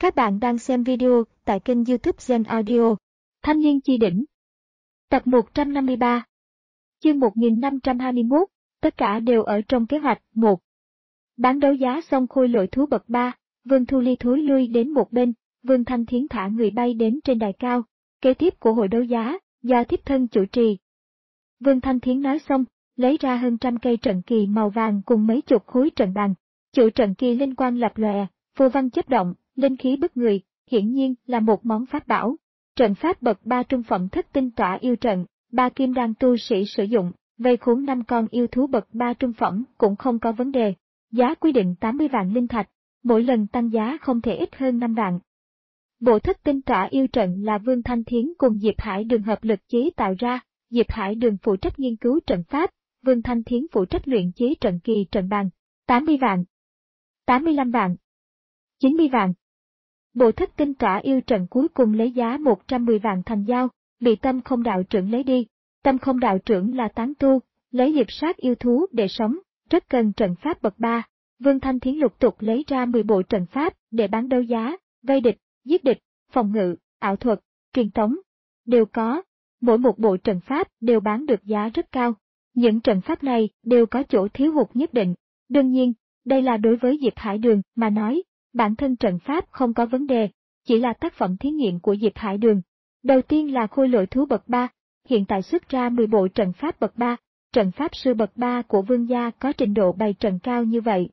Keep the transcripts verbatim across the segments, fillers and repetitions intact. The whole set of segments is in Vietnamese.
Các bạn đang xem video tại kênh YouTube Gen Audio. Thanh niên chi đỉnh. Tập một trăm năm mươi ba. Chương một nghìn năm trăm hai mươi mốt, tất cả đều ở trong kế hoạch. một. Bán đấu giá xong khôi lỗi thú bậc ba, Vương Thu Ly thối lui đến một bên, Vương Thanh Thiến thả người bay đến trên đài cao, kế tiếp của hội đấu giá, do thiếp thân chủ trì. Vương Thanh Thiến nói xong, lấy ra hơn trăm cây trận kỳ màu vàng cùng mấy chục khối trận bàn. Chủ trận kỳ linh quang lập lòe, phù văn chớp động, linh khí bức người, hiển nhiên là một món pháp bảo. Trận pháp bậc ba trung phẩm thất tinh tỏa yêu trận, ba kim đan tu sĩ sử dụng, vây khốn năm con yêu thú bậc ba trung phẩm cũng không có vấn đề. Giá quy định tám mươi vạn linh thạch, mỗi lần tăng giá không thể ít hơn năm vạn. Bộ thất tinh tỏa yêu trận là Vương Thanh Thiến cùng Diệp Hải Đường hợp lực chế tạo ra, Diệp Hải Đường phụ trách nghiên cứu trận pháp, Vương Thanh Thiến phụ trách luyện chế trận kỳ trận bàn. tám mươi vạn, tám mươi lăm vạn, chín mươi vạn. Bộ thất tinh tỏa yêu trận cuối cùng lấy giá một trăm mười vạn thành giao, bị Tâm Không đạo trưởng lấy đi. Tâm Không đạo trưởng là tán tu, lấy liệp sát yêu thú để sống, rất cần trận pháp bậc ba. Vương Thanh Thiến lục tục lấy ra mười bộ trận pháp để bán đấu giá, vây địch, giết địch, phòng ngự, ảo thuật, truyền tống, đều có. Mỗi một bộ trận pháp đều bán được giá rất cao. Những trận pháp này đều có chỗ thiếu hụt nhất định. Đương nhiên, đây là đối với Diệp Hải Đường mà nói, bản thân trận pháp không có vấn đề, chỉ là tác phẩm thí nghiệm của Diệp Hải Đường. Đầu tiên là khôi lỗi thú bậc ba, hiện tại xuất ra mười bộ trận pháp bậc ba, trận pháp sư bậc ba của Vương gia có trình độ bày trận cao như vậy.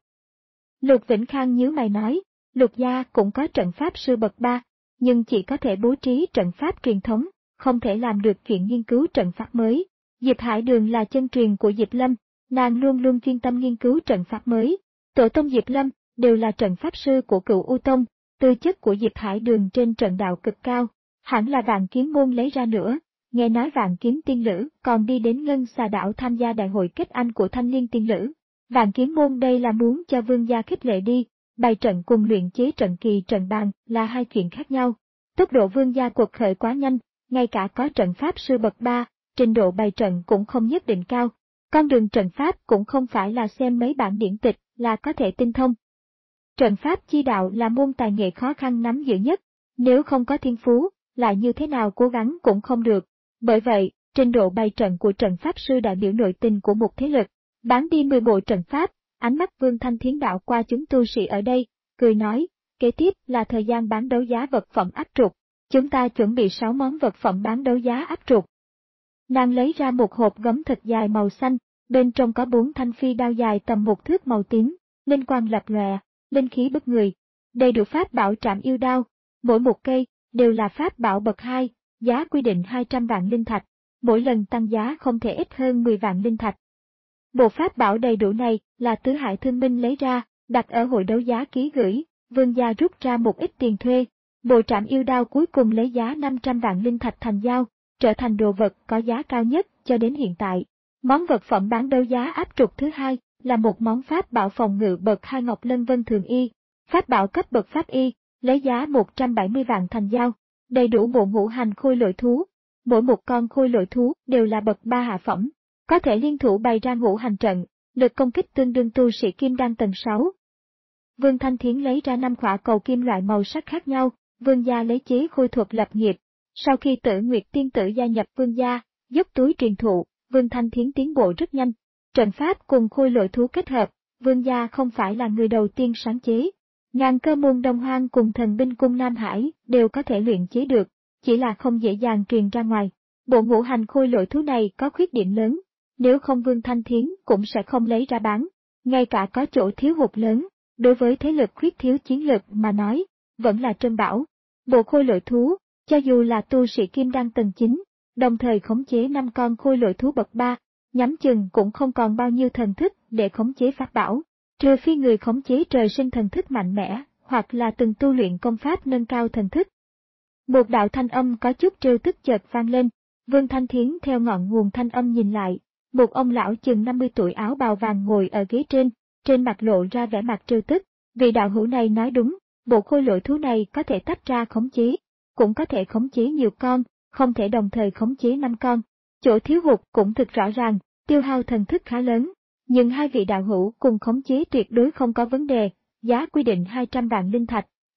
Lục Vĩnh Khang nhíu mày nói, Lục gia cũng có trận pháp sư bậc ba, nhưng chỉ có thể bố trí trận pháp truyền thống, không thể làm được chuyện nghiên cứu trận pháp mới. Diệp Hải Đường là chân truyền của Diệp Lâm, nàng luôn luôn chuyên tâm nghiên cứu trận pháp mới. Tổ tông Diệp Lâm đều là trận pháp sư của Cửu U Tông, tư chất của Diệp Hải Đường trên trận đạo cực cao, hẳn là Vạn Kiếm môn lấy ra nữa. Nghe nói Vạn Kiếm tiên lữ còn đi đến Ngân Xà đảo tham gia đại hội kết anh của thanh niên tiên lữ. Vạn Kiếm môn đây là muốn cho Vương gia khích lệ đi, bày trận cùng luyện chế trận kỳ trận bàn là hai chuyện khác nhau. Tốc độ Vương gia cuộc khởi quá nhanh, ngay cả có trận pháp sư bậc ba, trình độ bày trận cũng không nhất định cao. Con đường trận pháp cũng không phải là xem mấy bản điển tịch là có thể tinh thông. Trận pháp chi đạo là môn tài nghệ khó khăn nắm giữ nhất, nếu không có thiên phú, lại như thế nào cố gắng cũng không được. Bởi vậy, trình độ bày trận của trận pháp sư đại biểu nội tình của một thế lực. Bán đi mười bộ trận pháp, ánh mắt Vương Thanh Thiến đạo qua chúng tu sĩ ở đây, cười nói, kế tiếp là thời gian bán đấu giá vật phẩm áp trục. Chúng ta chuẩn bị sáu món vật phẩm bán đấu giá áp trục. Nàng lấy ra một hộp gấm thật dài màu xanh, bên trong có bốn thanh phi đao dài tầm một thước màu tím, linh quang lập lòe, linh khí bức người. Đầy đủ pháp bảo trảm yêu đao, mỗi một cây đều là pháp bảo bậc hai, giá quy định hai trăm vạn linh thạch, mỗi lần tăng giá không thể ít hơn mười vạn linh thạch. Bộ pháp bảo đầy đủ này là Tứ Hải Thương Minh lấy ra, đặt ở hội đấu giá ký gửi, Vương gia rút ra một ít tiền thuê. Bộ trảm yêu đao cuối cùng lấy giá năm trăm vạn linh thạch thành giao, trở thành đồ vật có giá cao nhất cho đến hiện tại. Món vật phẩm bán đấu giá áp trục thứ hai là một món pháp bảo phòng ngự bậc hai Ngọc Lân Vân Thường Y, pháp bảo cấp bậc pháp y, lấy giá một trăm bảy mươi vạn thành giao, đầy đủ bộ ngũ hành khôi lỗi thú. Mỗi một con khôi lỗi thú đều là bậc ba hạ phẩm, có thể liên thủ bày ra ngũ hành trận, lực công kích tương đương tu sĩ kim đan tầng sáu. Vương Thanh Thiến lấy ra năm khỏa cầu kim loại màu sắc khác nhau. Vương gia lấy chế khôi thuật lập nghiệp. Sau khi Tử Nguyệt tiên tử gia nhập Vương gia, dốc túi truyền thụ, Vương Thanh Thiến tiến bộ rất nhanh. Trận pháp cùng khôi lỗi thú kết hợp, Vương gia không phải là người đầu tiên sáng chế. Ngàn Cơ môn Đông Hoang cùng Thần binh cung Nam Hải đều có thể luyện chế được, chỉ là không dễ dàng truyền ra ngoài. Bộ ngũ hành khôi lỗi thú này có khuyết điểm lớn, nếu không Vương Thanh Thiến cũng sẽ không lấy ra bán. Ngay cả có chỗ thiếu hụt lớn, đối với thế lực khuyết thiếu chiến lực mà nói, vẫn là trân bảo. Bộ khôi lỗi thú, cho dù là tu sĩ kim đan tầng chín, đồng thời khống chế năm con khôi lỗi thú bậc ba, nhắm chừng cũng không còn bao nhiêu thần thức để khống chế pháp bảo, trừ phi người khống chế trời sinh thần thức mạnh mẽ, hoặc là từng tu luyện công pháp nâng cao thần thức. Một đạo thanh âm có chút trêu tức chợt vang lên, Vương Thanh Thiến theo ngọn nguồn thanh âm nhìn lại, một ông lão chừng năm mươi tuổi áo bào vàng ngồi ở ghế trên, trên mặt lộ ra vẻ mặt trêu tức. Vị đạo hữu này nói đúng. Bộ khôi lỗi thú này có thể tách ra khống chế, cũng có thể khống chế nhiều con, không thể đồng thời khống chế năm con. Chỗ thiếu hụt cũng thực rõ ràng, tiêu hao thần thức khá lớn, nhưng hai vị đạo hữu cùng khống chế tuyệt đối không có vấn đề, giá quy định hai trăm vạn linh thạch,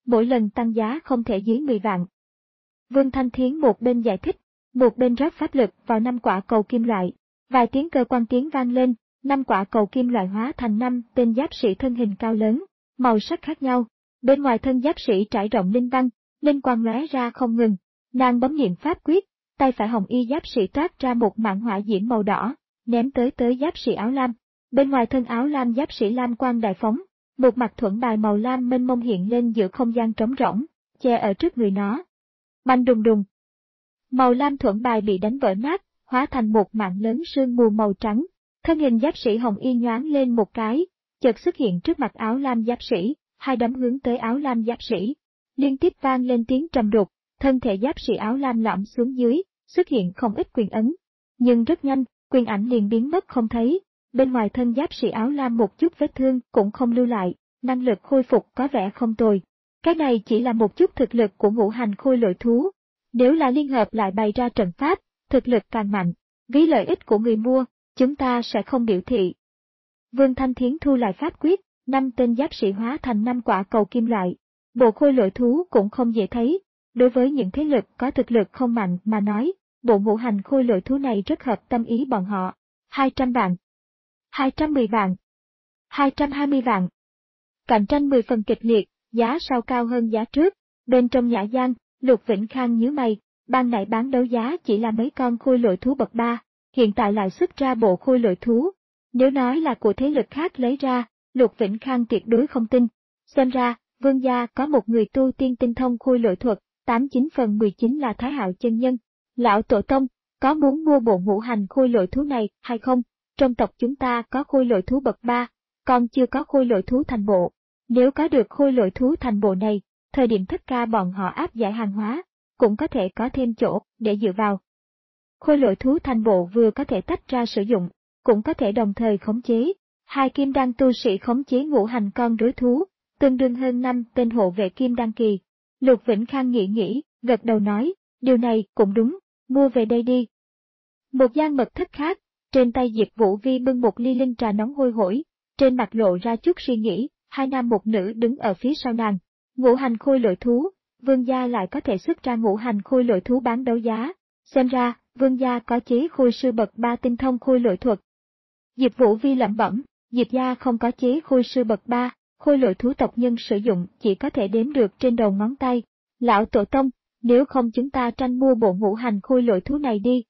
mỗi lần tăng giá không thể dưới mười vạn. Vương Thanh Thiến một bên giải thích, một bên rót pháp lực vào năm quả cầu kim loại. Vài tiếng cơ quan tiếng vang lên, năm quả cầu kim loại hóa thành năm tên giáp sĩ thân hình cao lớn, màu sắc khác nhau. Bên ngoài thân giáp sĩ trải rộng linh văn, linh quang lóe ra không ngừng. Nàng bấm niệm pháp quyết, tay phải hồng y giáp sĩ toát ra một mảng hỏa diễm màu đỏ, ném tới tới giáp sĩ áo lam. Bên ngoài thân áo lam giáp sĩ lam quang đại phóng, một mặt thuẫn bài màu lam mênh mông hiện lên giữa không gian trống rỗng, che ở trước người nó. Bành đùng đùng. Màu lam thuẫn bài bị đánh vỡ nát, hóa thành một mảng lớn sương mù màu trắng. Thân hình giáp sĩ hồng y nhoáng lên một cái, chợt xuất hiện trước mặt áo lam giáp sĩ, hai đấm hướng tới áo lam giáp sĩ. Liên tiếp vang lên tiếng trầm đục, thân thể giáp sĩ áo lam lõm xuống dưới, xuất hiện không ít quyền ấn. Nhưng rất nhanh, quyền ảnh liền biến mất không thấy. Bên ngoài thân giáp sĩ áo lam một chút vết thương cũng không lưu lại, năng lực khôi phục có vẻ không tồi. Cái này chỉ là một chút thực lực của ngũ hành khôi lỗi thú. Nếu là liên hợp lại bày ra trận pháp, thực lực càng mạnh. Vì lợi ích của người mua, chúng ta sẽ không biểu thị. Vương Thanh Thiến thu lại pháp quyết, năm tên giáp sĩ hóa thành năm quả cầu kim loại. Bộ khôi lỗi thú cũng không dễ thấy. Đối với những thế lực có thực lực không mạnh mà nói, bộ ngũ hành khôi lỗi thú này rất hợp tâm ý bọn họ. hai trăm vạn. hai trăm mười vạn. hai trăm hai mươi vạn. Cạnh tranh mười phần kịch liệt, giá sau cao hơn giá trước. Bên trong nhã gian, Lục Vĩnh Khang nhíu mày, ban nãy bán đấu giá chỉ là mấy con khôi lỗi thú bậc ba, hiện tại lại xuất ra bộ khôi lỗi thú. Nếu nói là của thế lực khác lấy ra, Lục Vĩnh Khang tuyệt đối không tin. Xem ra, Vương gia có một người tu tiên tinh thông khôi lỗi thuật, tám chín phần mười chín là Thái Hạo chân nhân. Lão tổ tông, có muốn mua bộ ngũ hành khôi lỗi thú này hay không? Trong tộc chúng ta có khôi lỗi thú bậc ba, còn chưa có khôi lỗi thú thành bộ. Nếu có được khôi lỗi thú thành bộ này, thời điểm tất cả bọn họ áp giải hàng hóa, cũng có thể có thêm chỗ để dựa vào. Khôi lỗi thú thành bộ vừa có thể tách ra sử dụng, cũng có thể đồng thời khống chế. Hai kim đan tu sĩ khống chế ngũ hành con rối thú, tương đương hơn năm tên hộ vệ kim đan kỳ. Lục Vĩnh Khang nghĩ nghĩ, gật đầu nói, điều này cũng đúng, mua về đây đi. Một gian mật thất khác, trên tay Diệp Vũ Vi bưng một ly linh trà nóng hôi hổi, trên mặt lộ ra chút suy nghĩ, hai nam một nữ đứng ở phía sau nàng. Ngũ hành khôi lỗi thú, Vương gia lại có thể xuất ra ngũ hành khôi lỗi thú bán đấu giá, xem ra, Vương gia có chế khôi sư bậc ba tinh thông khôi lỗi thuật. Diệp Vũ Vi lẩm bẩm, Diệp gia không có chế khôi sư bậc ba, khôi lỗi thú tộc nhân sử dụng chỉ có thể đếm được trên đầu ngón tay. Lão tổ tông, nếu không chúng ta tranh mua bộ ngũ hành khôi lỗi thú này đi.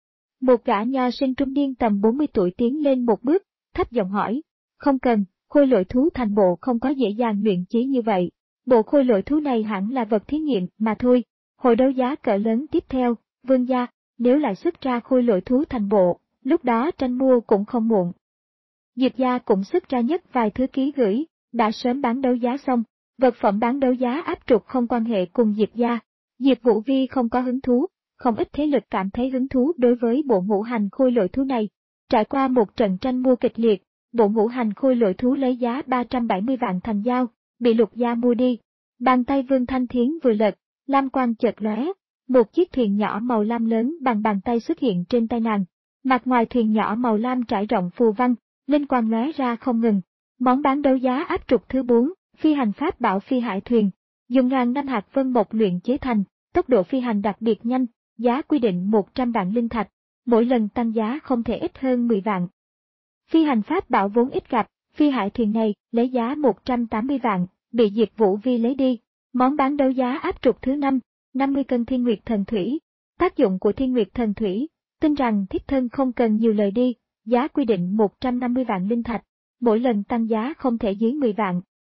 Một gã nho sinh trung niên tầm bốn mươi tuổi tiến lên một bước, thấp giọng hỏi, không cần, khôi lỗi thú thành bộ không có dễ dàng luyện chế như vậy. Bộ khôi lỗi thú này hẳn là vật thí nghiệm mà thôi. Hội đấu giá cỡ lớn tiếp theo, Vương gia, nếu lại xuất ra khôi lỗi thú thành bộ, lúc đó tranh mua cũng không muộn. Diệp gia cũng xuất ra nhất vài thứ ký gửi, đã sớm bán đấu giá xong, vật phẩm bán đấu giá áp trục không quan hệ cùng Diệp gia. Diệp Vũ Vi không có hứng thú, không ít thế lực cảm thấy hứng thú đối với bộ ngũ hành khôi lỗi thú này. Trải qua một trận tranh mua kịch liệt, bộ ngũ hành khôi lỗi thú lấy giá ba trăm bảy mươi vạn thành giao, bị Lục gia mua đi. Bàn tay Vương Thanh Thiến vừa lật, lam quang chợt lóe, một chiếc thuyền nhỏ màu lam lớn bằng bàn tay xuất hiện trên tay nàng. Mặt ngoài thuyền nhỏ màu lam trải rộng phù văn, linh quang lóe ra không ngừng. Món bán đấu giá áp trục thứ bốn, phi hành pháp bảo phi hải thuyền, dùng ngàn năm hạt vân mộc luyện chế thành, tốc độ phi hành đặc biệt nhanh, giá quy định một trăm vạn linh thạch, mỗi lần tăng giá không thể ít hơn mười vạn. Phi hành pháp bảo vốn ít gặp, phi hải thuyền này lấy giá một trăm tám mươi vạn, bị Diệp Vũ Vi lấy đi. Món bán đấu giá áp trục thứ năm, năm mươi cân thiên nguyệt thần thủy. Tác dụng của thiên nguyệt thần thủy, tin rằng thiếp thân không cần nhiều lời đi, giá quy định một trăm năm mươi vạn linh thạch, mỗi lần tăng giá không thể dưới mười vạn.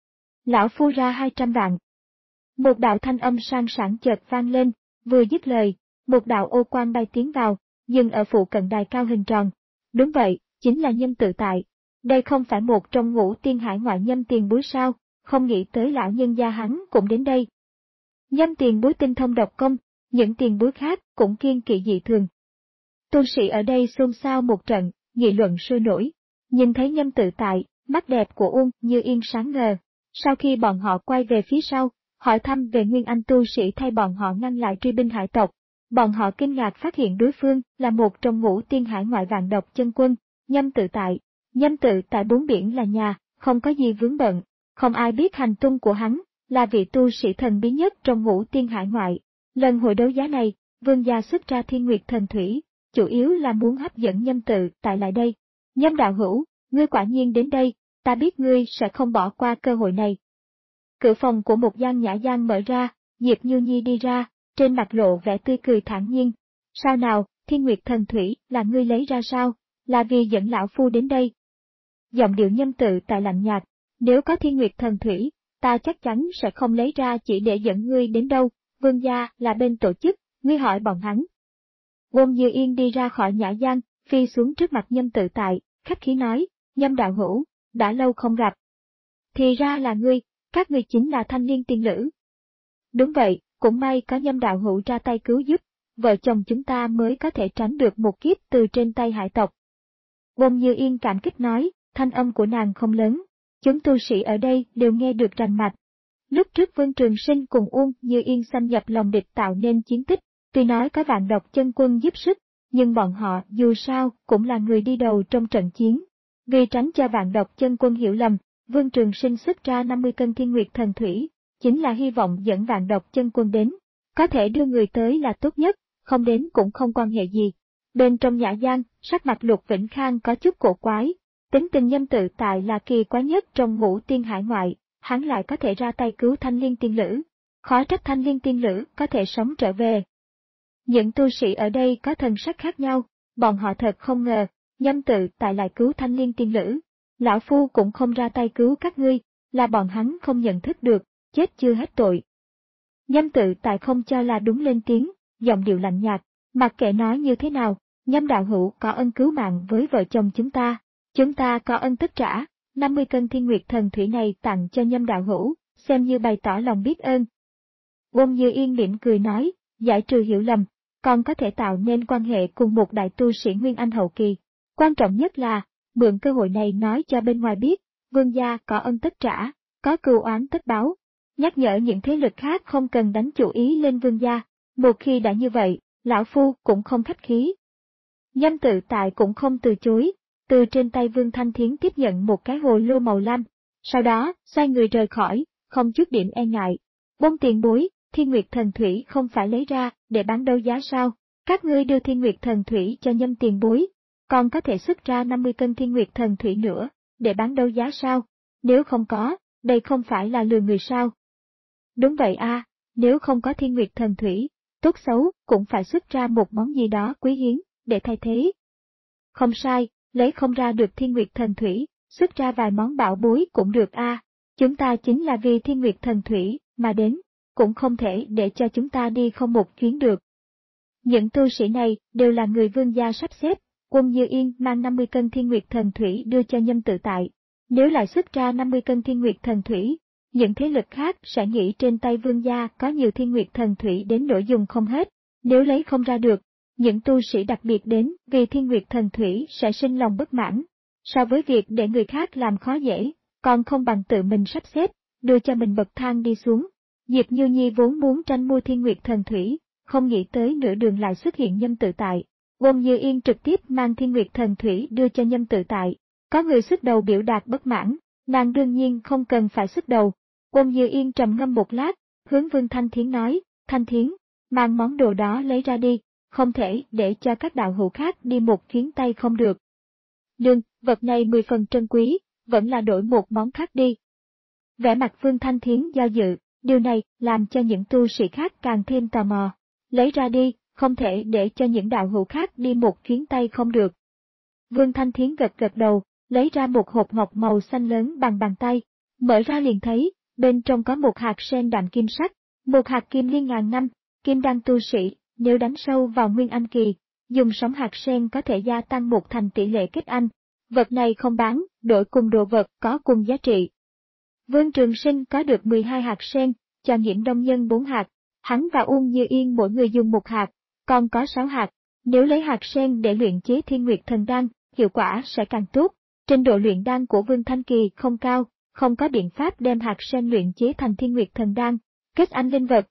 Lão phu ra hai trăm vạn. Một đạo thanh âm sang sảng chợt vang lên, vừa dứt lời, một đạo ô quang bay tiến vào, dừng ở phụ cận đài cao hình tròn. Đúng vậy, chính là Nhâm Tự Tại. Đây không phải một trong ngũ tiên hải ngoại Nhâm Tiền Bối sao, không nghĩ tới lão nhân gia hắn cũng đến đây. Nhâm Tiền Bối tinh thông độc công, những tiền bối khác cũng kiêng kỵ dị thường. Tu sĩ ở đây xôn xao một trận, nghị luận sôi nổi. Nhìn thấy Nhâm Tự Tại, mắt đẹp của Uông Như Yên sáng ngời. Sau khi bọn họ quay về phía sau, hỏi thăm về Nguyên Anh tu sĩ thay bọn họ ngăn lại truy binh hải tộc, bọn họ kinh ngạc phát hiện đối phương là một trong ngũ tiên hải ngoại vạn độc chân quân, Nhâm Tự Tại. Nhâm Tự Tại bốn biển là nhà, không có gì vướng bận, không ai biết hành tung của hắn, là vị tu sĩ thần bí nhất trong ngũ tiên hải ngoại. Lần hội đấu giá này, Vương gia xuất ra Thiên Nguyệt Thần Thủy, chủ yếu là muốn hấp dẫn Nhâm Tự Tại lại đây. Nhâm đạo hữu, ngươi quả nhiên đến đây, ta biết ngươi sẽ không bỏ qua cơ hội này. Cửa phòng của một gian nhã gian mở ra, Diệp Như Nhi đi ra, trên mặt lộ vẻ tươi cười thản nhiên. Sao nào, Thiên Nguyệt Thần Thủy là ngươi lấy ra sao, là vì dẫn lão phu đến đây. Giọng điệu Nhâm Tự Tại lạnh nhạt, nếu có Thiên Nguyệt Thần Thủy, ta chắc chắn sẽ không lấy ra chỉ để dẫn ngươi đến đâu, Vương gia là bên tổ chức, ngươi hỏi bọn hắn. Ôn Như Yên đi ra khỏi nhã gian, phi xuống trước mặt Nhâm Tự Tại, khách khí nói, Nhâm đạo hữu, đã lâu không gặp. Thì ra là ngươi, các ngươi chính là thanh niên tiên lữ. Đúng vậy, cũng may có Nhâm đạo hữu ra tay cứu giúp, vợ chồng chúng ta mới có thể tránh được một kiếp từ trên tay hải tộc. Ôn Như Yên cảm kích nói, thanh âm của nàng không lớn, chúng tu sĩ ở đây đều nghe được rành mạch. Lúc trước Vương Trường Sinh cùng Ôn Như Yên xâm nhập lòng địch tạo nên chiến tích, tuy nói có Vạn Độc Chân Quân giúp sức, nhưng bọn họ dù sao cũng là người đi đầu trong trận chiến. Vì tránh cho Vạn Độc Chân Quân hiểu lầm, Vương Trường Sinh xuất ra năm mươi cân Thiên Nguyệt Thần Thủy, chính là hy vọng dẫn Vạn Độc Chân Quân đến. Có thể đưa người tới là tốt nhất, không đến cũng không quan hệ gì. Bên trong nhã gian, sắc mặt Lục Vĩnh Khang có chút cổ quái. Tính tình Nhâm Tự Tại là kỳ quái nhất trong ngũ tiên hải ngoại, hắn lại có thể ra tay cứu Thanh Liên Tiên Lữ. Khó trách Thanh Liên Tiên Lữ có thể sống trở về. Những tu sĩ ở đây có thần sắc khác nhau, bọn họ thật không ngờ, Nhâm Tự Tại lại cứu Thanh Liên Tiên Lữ. Lão Phu cũng không ra tay cứu các ngươi, là bọn hắn không nhận thức được, chết chưa hết tội. Nhâm Tự Tại không cho là đúng lên tiếng, giọng điệu lạnh nhạt, mặc kệ nói như thế nào, Nhâm đạo hữu có ân cứu mạng với vợ chồng chúng ta. Chúng ta có ân tất trả, năm mươi cân Thiên Nguyệt Thần Thủy này tặng cho Nhâm đạo hữu, xem như bày tỏ lòng biết ơn. Ôn Như Yên mỉm cười nói, giải trừ hiểu lầm, còn có thể tạo nên quan hệ cùng một đại tu sĩ Nguyên Anh hậu kỳ. Quan trọng nhất là, mượn cơ hội này nói cho bên ngoài biết, Vương gia có ân tất trả, có cừu oán tất báo. Nhắc nhở những thế lực khác không cần đánh chủ ý lên Vương gia, một khi đã như vậy, lão phu cũng không khách khí. Nhâm Tự Tại cũng không từ chối. Từ trên tay Vương Thanh Thiến tiếp nhận một cái hồ lô màu lam, sau đó, xoay người rời khỏi, không chút điểm e ngại. Bông tiền bối, Thiên Nguyệt Thần Thủy không phải lấy ra, để bán đấu giá sao? Các ngươi đưa Thiên Nguyệt Thần Thủy cho Nhâm tiền bối, còn có thể xuất ra năm mươi cân Thiên Nguyệt Thần Thủy nữa, để bán đấu giá sao? Nếu không có, đây không phải là lừa người sao? Đúng vậy a, nếu không có Thiên Nguyệt Thần Thủy, tốt xấu, cũng phải xuất ra một món gì đó quý hiếm, để thay thế. Không sai. Lấy không ra được Thiên Nguyệt Thần Thủy, xuất ra vài món bảo bối cũng được a. À. Chúng ta chính là vì Thiên Nguyệt Thần Thủy mà đến, cũng không thể để cho chúng ta đi không một chuyến được. Những tu sĩ này đều là người Vương gia sắp xếp, Ôn Như Yên mang năm mươi cân Thiên Nguyệt Thần Thủy đưa cho Nhâm Tự Tại. Nếu lại xuất ra năm mươi cân Thiên Nguyệt Thần Thủy, những thế lực khác sẽ nghĩ trên tay Vương gia có nhiều Thiên Nguyệt Thần Thủy đến nỗi dùng không hết, nếu lấy không ra được. Những tu sĩ đặc biệt đến vì Thiên Nguyệt Thần Thủy sẽ sinh lòng bất mãn. So với việc để người khác làm khó dễ, còn không bằng tự mình sắp xếp, đưa cho mình bậc thang đi xuống. Diệp Như Nhi vốn muốn tranh mua Thiên Nguyệt Thần Thủy, không nghĩ tới nửa đường lại xuất hiện Nhâm Tự Tại. Ôn Như Yên trực tiếp mang Thiên Nguyệt Thần Thủy đưa cho Nhâm Tự Tại. Có người xuất đầu biểu đạt bất mãn, nàng đương nhiên không cần phải xuất đầu. Ôn Như Yên trầm ngâm một lát, hướng Vương Thanh Thiến nói, Thanh Thiến, mang món đồ đó lấy ra đi. Không thể để cho các đạo hữu khác đi một chuyến tay không được. Đừng, vật này mười phần trân quý, vẫn là đổi một món khác đi. Vẻ mặt Vương Thanh Thiến do dự, điều này làm cho những tu sĩ khác càng thêm tò mò. Lấy ra đi, không thể để cho những đạo hữu khác đi một chuyến tay không được. Vương Thanh Thiến gật gật đầu, lấy ra một hộp ngọc màu xanh lớn bằng bàn tay, mở ra liền thấy, bên trong có một hạt sen đạm kim sắc, một hạt kim liên ngàn năm, kim đan tu sĩ. Nếu đánh sâu vào Nguyên Anh kỳ, dùng sóng hạt sen có thể gia tăng một thành tỷ lệ kết anh. Vật này không bán, đổi cùng đồ vật có cùng giá trị. Vương Trường Sinh có được mười hai hạt sen, cho Nghiễm Đông Nhân bốn hạt, hắn và Ôn Như Yên mỗi người dùng một hạt, còn có sáu hạt. Nếu lấy hạt sen để luyện chế Thiên Nguyệt Thần Đan, hiệu quả sẽ càng tốt. Trình độ luyện đan của Vương Thanh Kỳ không cao, không có biện pháp đem hạt sen luyện chế thành Thiên Nguyệt Thần Đan, kết anh linh vật.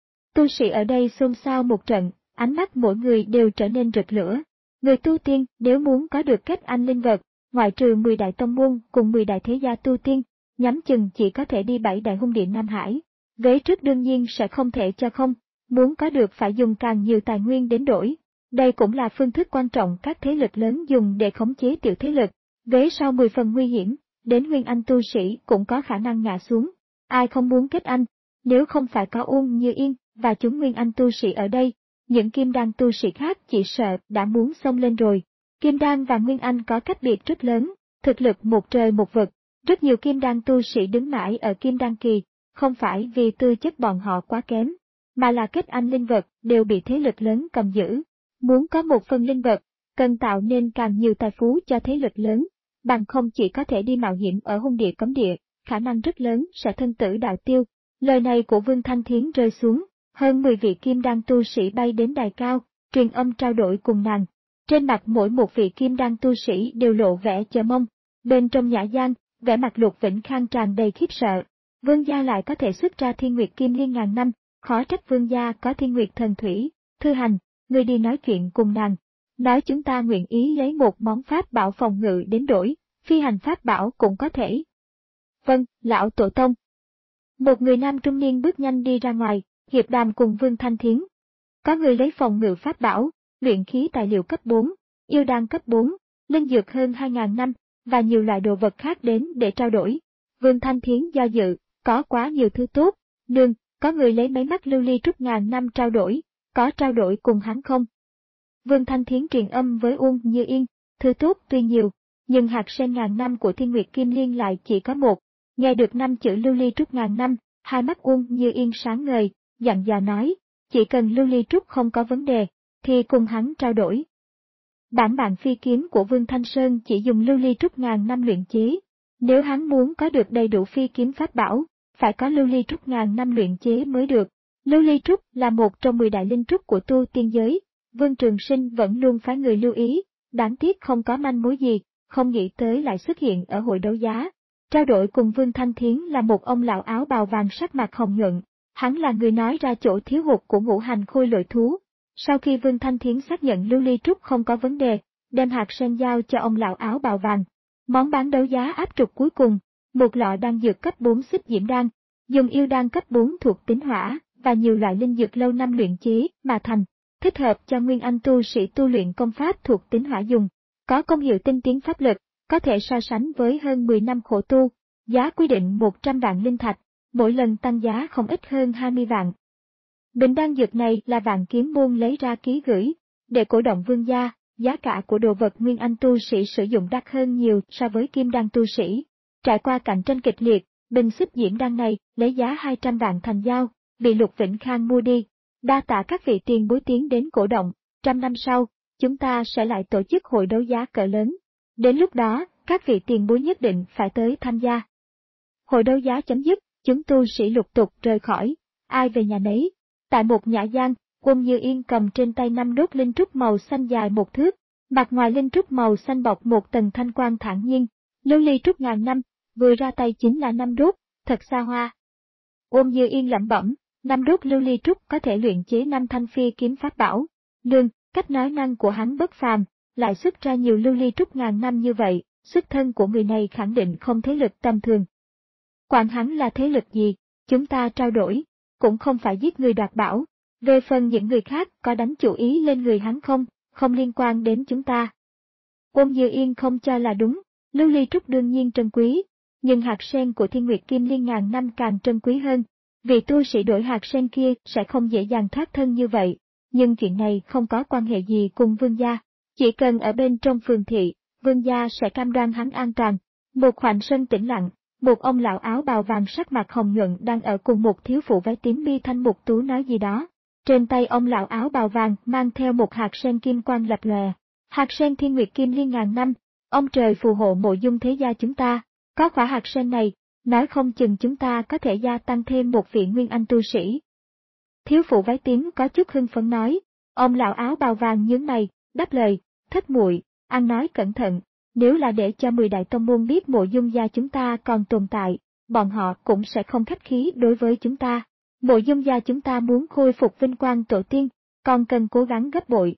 Tu sĩ ở đây xôn xao một trận, ánh mắt mỗi người đều trở nên rực lửa. Người tu tiên nếu muốn có được kết anh linh vật, ngoại trừ mười đại tông môn cùng mười đại thế gia tu tiên, nhắm chừng chỉ có thể đi bảy đại hung điện Nam Hải, Vế trước đương nhiên sẽ không thể cho không, muốn có được phải dùng càng nhiều tài nguyên đến đổi. Đây cũng là phương thức quan trọng các thế lực lớn dùng để khống chế tiểu thế lực. Vế sau mười phần nguy hiểm, đến nguyên anh tu sĩ cũng có khả năng ngã xuống. Ai không muốn kết anh, nếu không phải có Uông Như Yên và chúng nguyên anh tu sĩ ở đây, những kim đan tu sĩ khác chỉ sợ đã muốn xông lên rồi. Kim đan và nguyên anh có cách biệt rất lớn, thực lực một trời một vực. Rất nhiều kim đan tu sĩ đứng mãi ở kim đan kỳ, không phải vì tư chất bọn họ quá kém, mà là kết anh linh vật đều bị thế lực lớn cầm giữ. Muốn có một phần linh vật, cần tạo nên càng nhiều tài phú cho thế lực lớn, bằng không chỉ có thể đi mạo hiểm ở hung địa cấm địa, khả năng rất lớn sẽ thân tử đạo tiêu. Lời này của Vương Thanh Thiến rơi xuống, hơn mười vị kim đan tu sĩ bay đến đài cao, truyền âm trao đổi cùng nàng. Trên mặt mỗi một vị kim đan tu sĩ đều lộ vẻ chờ mong, bên trong nhã gian, vẻ mặt Lục Vĩnh Khang tràn đầy khiếp sợ. Vương gia lại có thể xuất ra thiên nguyệt kim liên ngàn năm, khó trách vương gia có thiên nguyệt thần thủy. Thư Hành, ngươi đi nói chuyện cùng nàng, nói chúng ta nguyện ý lấy một món pháp bảo phòng ngự đến đổi, phi hành pháp bảo cũng có thể. Vâng, lão tổ tông. Một người nam trung niên bước nhanh đi ra ngoài, hiệp đàm cùng Vương Thanh Thiến. Có người lấy phòng ngự pháp bảo, luyện khí tài liệu cấp bốn, yêu đan cấp bốn, linh dược hơn hai ngàn năm, và nhiều loại đồ vật khác đến để trao đổi. Vương Thanh Thiến do dự, có quá nhiều thứ tốt. Nương, có người lấy mấy mắt lưu ly trúc ngàn năm trao đổi, có trao đổi cùng hắn không? Vương Thanh Thiến truyền âm với Uông Như Yên, thứ tốt tuy nhiều, nhưng hạt sen ngàn năm của thiên nguyệt kim liên lại chỉ có một. Nghe được năm chữ lưu ly trúc ngàn năm, hai mắt Uông Như Yên sáng ngời, dặn dò nói, chỉ cần lưu ly trúc không có vấn đề, thì cùng hắn trao đổi. Bản mạng phi kiếm của Vương Thanh Sơn chỉ dùng lưu ly trúc ngàn năm luyện chế. Nếu hắn muốn có được đầy đủ phi kiếm pháp bảo, phải có lưu ly trúc ngàn năm luyện chế mới được. Lưu ly trúc là một trong mười đại linh trúc của tu tiên giới. Vương Trường Sinh vẫn luôn phái người lưu ý, đáng tiếc không có manh mối gì, không nghĩ tới lại xuất hiện ở hội đấu giá. Trao đổi cùng Vương Thanh Thiến là một ông lão áo bào vàng sắc mặt hồng nhuận, hắn là người nói ra chỗ thiếu hụt của ngũ hành khôi lội thú. Sau khi Vương Thanh Thiến xác nhận lưu ly trúc không có vấn đề, đem hạt sen giao cho ông lão áo bào vàng. Món bán đấu giá áp trục cuối cùng, một lọ đan dược cấp bốn xích diễm đan, dùng yêu đan cấp bốn thuộc tính hỏa, và nhiều loại linh dược lâu năm luyện chế mà thành, thích hợp cho nguyên anh tu sĩ tu luyện công pháp thuộc tính hỏa dùng, có công hiệu tinh tiến pháp lực, có thể so sánh với hơn mười năm khổ tu, giá quy định một trăm vạn linh thạch, mỗi lần tăng giá không ít hơn hai mươi vạn. Bình đan dược này là Vạn Kiếm Môn lấy ra ký gửi, để cổ động vương gia, giá cả của đồ vật nguyên anh tu sĩ sử dụng đắt hơn nhiều so với kim đan tu sĩ. Trải qua cạnh tranh kịch liệt, bình xích diễm đan này lấy giá hai trăm vạn thành giao, bị Lục Vĩnh Khang mua đi. Đa tạ các vị tiền bối tiến đến cổ động, trăm năm sau, chúng ta sẽ lại tổ chức hội đấu giá cỡ lớn. Đến lúc đó, các vị tiền bối nhất định phải tới tham gia. Hội đấu giá chấm dứt, chúng tu sĩ lục tục rời khỏi, ai về nhà nấy. Tại một nhã gian, Uông Như Yên cầm trên tay năm đốt linh trúc màu xanh dài một thước, mặt ngoài linh trúc màu xanh bọc một tầng thanh quang thản nhiên, lưu ly trúc ngàn năm, vừa ra tay chính là năm đốt, thật xa hoa. Uông Như Yên lẩm bẩm, năm đốt lưu ly trúc có thể luyện chế năm thanh phi kiếm pháp bảo. Nương, cách nói năng của hắn bất phàm, lại xuất ra nhiều lưu ly trúc ngàn năm như vậy, xuất thân của người này khẳng định không thế lực tầm thường. Quản hắn là thế lực gì, chúng ta trao đổi, cũng không phải giết người đoạt bảo. Về phần những người khác có đánh chủ ý lên người hắn không, không liên quan đến chúng ta. Uông Như Yên không cho là đúng, lưu ly trúc đương nhiên trân quý, nhưng hạt sen của thiên nguyệt kim liên ngàn năm càng trân quý hơn. Vị tu sĩ đổi hạt sen kia sẽ không dễ dàng thoát thân như vậy, nhưng chuyện này không có quan hệ gì cùng vương gia. Chỉ cần ở bên trong phường thị, vương gia sẽ cam đoan hắn an toàn. Một khoảnh sân tĩnh lặng, một ông lão áo bào vàng sắc mặt hồng nhuận đang ở cùng một thiếu phụ váy tím mi thanh mục tú nói gì đó. Trên tay ông lão áo bào vàng mang theo một hạt sen kim quang lập lòe. Hạt sen thiên nguyệt kim liên ngàn năm, ông trời phù hộ Mộ Dung thế gia chúng ta. Có quả hạt sen này, nói không chừng chúng ta có thể gia tăng thêm một vị nguyên anh tu sĩ. Thiếu phụ váy tím có chút hưng phấn nói. Ông lão áo bào vàng nhướng mày, đáp lời, thất muội, ăn nói cẩn thận. Nếu là để cho mười đại tông môn biết Mộ Dung gia chúng ta còn tồn tại, bọn họ cũng sẽ không khách khí đối với chúng ta. Mộ Dung gia chúng ta muốn khôi phục vinh quang tổ tiên, còn cần cố gắng gấp bội.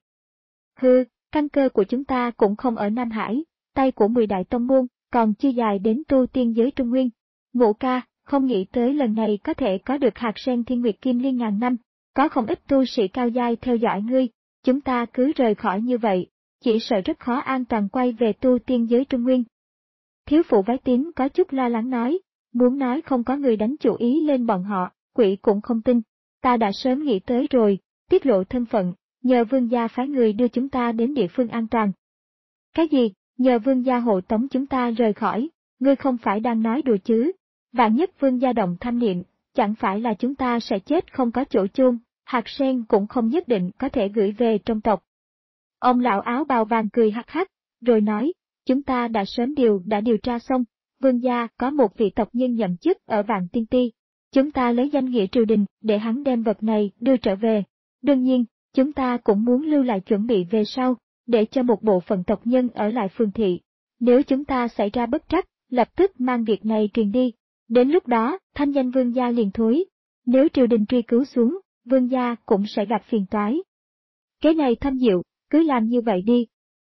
Hừ, căn cơ của chúng ta cũng không ở Nam Hải, tay của mười đại tông môn còn chưa dài đến tu tiên giới Trung Nguyên. Ngũ ca, không nghĩ tới lần này có thể có được hạt sen thiên nguyệt kim liên ngàn năm, có không ít tu sĩ cao giai theo dõi ngươi, chúng ta cứ rời khỏi như vậy, chỉ sợ rất khó an toàn quay về tu tiên giới Trung Nguyên. Thiếu phụ váy tím có chút lo lắng nói, muốn nói không có người đánh chủ ý lên bọn họ, quỷ cũng không tin, ta đã sớm nghĩ tới rồi, tiết lộ thân phận, nhờ vương gia phái người đưa chúng ta đến địa phương an toàn. Cái gì, nhờ vương gia hộ tống chúng ta rời khỏi, ngươi không phải đang nói đùa chứ, vạn nhất vương gia động tham niệm, chẳng phải là chúng ta sẽ chết không có chỗ chôn, hạt sen cũng không nhất định có thể gửi về trong tộc. Ông lão áo bào vàng cười hắc hắc, rồi nói, chúng ta đã sớm điều đã điều tra xong, vương gia có một vị tộc nhân nhậm chức ở Vạn Tiên Ti, chúng ta lấy danh nghĩa triều đình để hắn đem vật này đưa trở về. Đương nhiên, chúng ta cũng muốn lưu lại chuẩn bị về sau, để cho một bộ phận tộc nhân ở lại phường thị. Nếu chúng ta xảy ra bất trắc, lập tức mang việc này truyền đi. Đến lúc đó, thanh danh vương gia liền thối. Nếu triều đình truy cứu xuống, vương gia cũng sẽ gặp phiền toái. Cái này thâm diệu, cứ làm như vậy đi.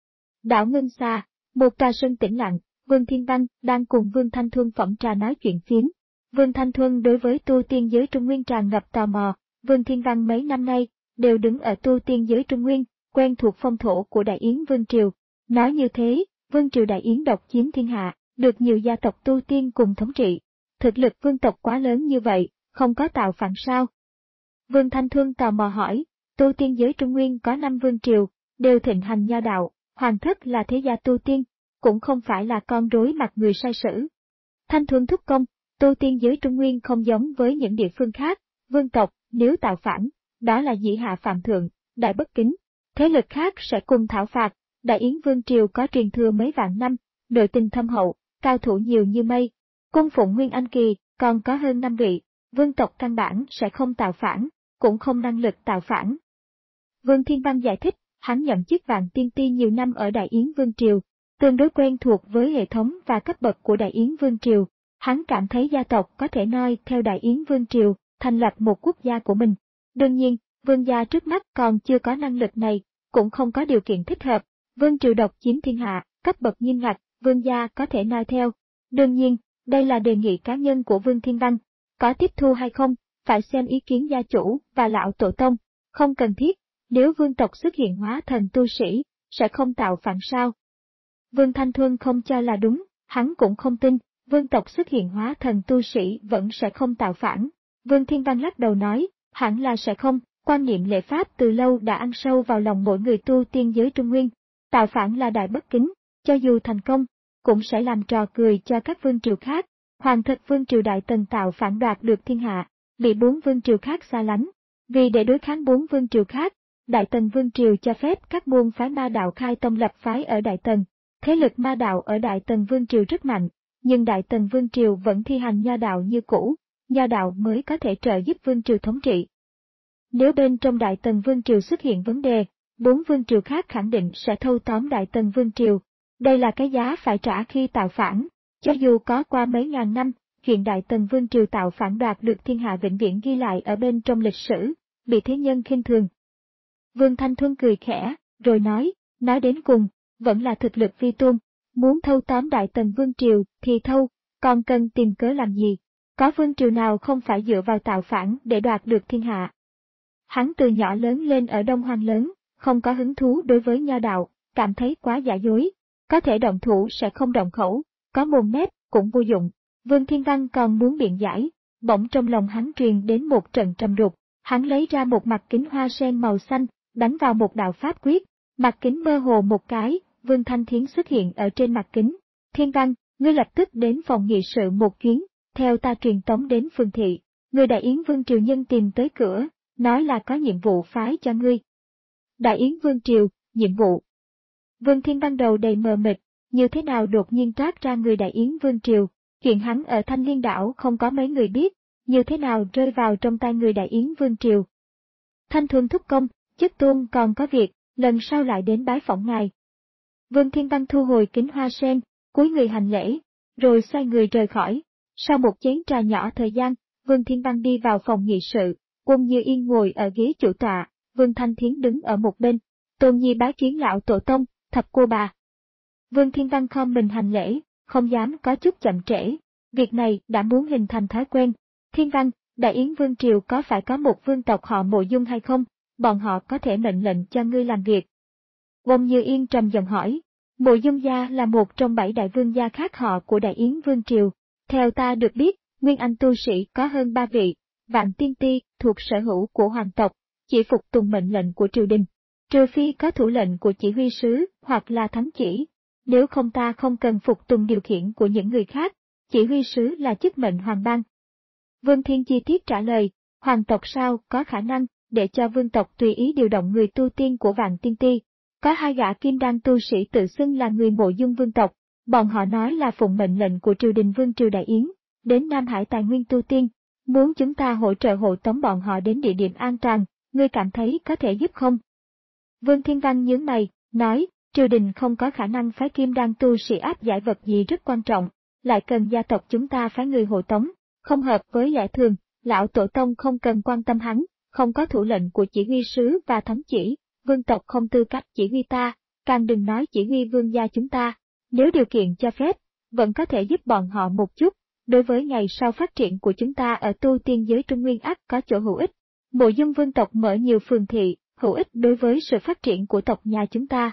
Đảo Ngân Xa, một tòa sân tĩnh lặng, Vương Thiên Văn đang cùng Vương Thanh Thuân phẩm trà nói chuyện phiếm. Vương Thanh Thuân đối với tu tiên giới Trung Nguyên tràn ngập tò mò, Vương Thiên Văn mấy năm nay đều đứng ở tu tiên giới Trung Nguyên, quen thuộc phong thổ của Đại Yến Vương Triều. Nói như thế, Vương Triều Đại Yến độc chiếm thiên hạ, được nhiều gia tộc tu tiên cùng thống trị. Thực lực vương tộc quá lớn như vậy, không có tạo phản sao? Vương Thanh Thuân tò mò hỏi, tu tiên giới Trung Nguyên có năm vương triều, đều thịnh hành nho đạo, hoàng thất là thế gia tu tiên, cũng không phải là con rối mặt người sai sử. Thanh Thuân thúc công, tu tiên giới Trung Nguyên không giống với những địa phương khác, vương tộc, nếu tạo phản, đó là dĩ hạ phạm thượng, đại bất kính. Thế lực khác sẽ cùng thảo phạt, Đại Yến Vương Triều có truyền thừa mấy vạn năm, nội tình thâm hậu, cao thủ nhiều như mây. Cung phụng Nguyên Anh Kỳ, còn có hơn năm vị, vương tộc căn bản sẽ không tạo phản, cũng không năng lực tạo phản. Vương Thiên Văn giải thích, hắn nhậm chức Vạn Tiên Ti nhiều năm ở Đại Yến Vương Triều, tương đối quen thuộc với hệ thống và cấp bậc của Đại Yến Vương Triều. Hắn cảm thấy gia tộc có thể noi theo Đại Yến Vương Triều, thành lập một quốc gia của mình. Đương nhiên, vương gia trước mắt còn chưa có năng lực này, cũng không có điều kiện thích hợp. Vương Triều độc chiếm thiên hạ, cấp bậc nghiêm ngặt, vương gia có thể noi theo. Đương nhiên, đây là đề nghị cá nhân của Vương Thiên Văn. Có tiếp thu hay không, phải xem ý kiến gia chủ và lão tổ tông. Không cần thiết, nếu vương tộc xuất hiện hóa thần tu sĩ, sẽ không tạo phản sao. Vương Thanh Thuân không cho là đúng, hắn cũng không tin, vương tộc xuất hiện hóa thần tu sĩ vẫn sẽ không tạo phản. Vương Thiên Văn lắc đầu nói, hẳn là sẽ không, quan niệm lễ pháp từ lâu đã ăn sâu vào lòng mỗi người tu tiên giới Trung Nguyên. Tạo phản là đại bất kính, cho dù thành công, cũng sẽ làm trò cười cho các vương triều khác. Hoàng thất Vương Triều Đại Tần tạo phản đoạt được thiên hạ, bị bốn vương triều khác xa lánh. Vì để đối kháng bốn vương triều khác, Đại Tần Vương Triều cho phép các môn phái ma đạo khai tông lập phái ở Đại Tần. Thế lực ma đạo ở Đại Tần Vương Triều rất mạnh, nhưng Đại Tần Vương Triều vẫn thi hành nho đạo như cũ, nho đạo mới có thể trợ giúp Vương Triều thống trị. Nếu bên trong Đại Tần Vương Triều xuất hiện vấn đề, bốn vương triều khác khẳng định sẽ thâu tóm Đại Tần Vương Triều. Đây là cái giá phải trả khi tạo phản. Cho dù có qua mấy ngàn năm, chuyện Đại Tần Vương Triều tạo phản đoạt được thiên hạ vĩnh viễn ghi lại ở bên trong lịch sử, bị thế nhân khinh thường. Vương Thanh Thuân cười khẽ, rồi nói, nói đến cùng, vẫn là thực lực vi tôn, muốn thâu tóm Đại Tần Vương Triều thì thâu, còn cần tìm cớ làm gì, có vương triều nào không phải dựa vào tạo phản để đoạt được thiên hạ. Hắn từ nhỏ lớn lên ở Đông Hoang lớn, không có hứng thú đối với nho đạo, cảm thấy quá giả dối, có thể động thủ sẽ không động khẩu. Có mồm mép, cũng vô dụng. Vương Thiên Văn còn muốn biện giải, bỗng trong lòng hắn truyền đến một trận trầm đục, hắn lấy ra một mặt kính hoa sen màu xanh, đánh vào một đạo pháp quyết, mặt kính mơ hồ một cái, Vương Thanh Thiến xuất hiện ở trên mặt kính. Thiên Văn, ngươi lập tức đến phòng nghị sự một chuyến, theo ta truyền tống đến phường thị, người Đại Yến Vương Triều nhân tìm tới cửa, nói là có nhiệm vụ phái cho ngươi. Đại Yến Vương Triều, nhiệm vụ. Vương Thiên Văn đầu đầy mờ mịt. Như thế nào đột nhiên toát ra người Đại Yến Vương Triều, chuyện hắn ở Thanh Liên Đảo không có mấy người biết, như thế nào rơi vào trong tay người Đại Yến Vương Triều. Thanh Thuân thúc công, chức tôn còn có việc, lần sau lại đến bái phỏng ngài. Vương Thiên Văn thu hồi kính hoa sen, cúi người hành lễ, rồi xoay người rời khỏi. Sau một chén trà nhỏ thời gian, Vương Thiên Văn đi vào phòng nghị sự, Quân Như Yên ngồi ở ghế chủ tọa, Vương Thanh Thiến đứng ở một bên. Tôn Nhi bái kiến lão tổ tông, thập cô bà. Vương Thiên Văn khom mình hành lễ, không dám có chút chậm trễ. Việc này đã muốn hình thành thói quen. Thiên văn, Đại Yến Vương Triều có phải có một vương tộc họ Mộ Dung hay không? Bọn họ có thể mệnh lệnh cho ngươi làm việc. Ôn Như Yên trầm giọng hỏi. Mộ Dung gia là một trong bảy đại vương gia khác họ của Đại Yến Vương Triều. Theo ta được biết, Nguyên Anh tu sĩ có hơn ba vị, Vạn Tiên Ti thuộc sở hữu của hoàng tộc, chỉ phục tùng mệnh lệnh của triều đình. Trừ phi có thủ lệnh của chỉ huy sứ hoặc là thánh chỉ. Nếu không ta không cần phục tùng điều khiển của những người khác, chỉ huy sứ là chức mệnh hoàng ban. Vương Thiên chi tiết trả lời, hoàng tộc sao có khả năng để cho vương tộc tùy ý điều động người tu tiên của Vạn Tiên Ti. Có hai gã kim đan tu sĩ tự xưng là người Mộ Dung vương tộc, bọn họ nói là phụng mệnh lệnh của triều đình Vương triều Đại Yến, đến Nam Hải tài nguyên tu tiên, muốn chúng ta hỗ trợ hộ tống bọn họ đến địa điểm an toàn, ngươi cảm thấy có thể giúp không? Vương Thiên Văn nhướng mày, nói, triều đình không có khả năng phái kim đan tu sĩ áp giải vật gì rất quan trọng, lại cần gia tộc chúng ta phái người hộ tống, không hợp với lẽ thường, lão tổ tông không cần quan tâm hắn, không có thủ lệnh của chỉ huy sứ và thánh chỉ, vương tộc không tư cách chỉ huy ta, càng đừng nói chỉ huy vương gia chúng ta, nếu điều kiện cho phép, vẫn có thể giúp bọn họ một chút, đối với ngày sau phát triển của chúng ta ở tu tiên giới Trung Nguyên ắt có chỗ hữu ích. Mộ Dung vương tộc mở nhiều phường thị, hữu ích đối với sự phát triển của tộc nhà chúng ta.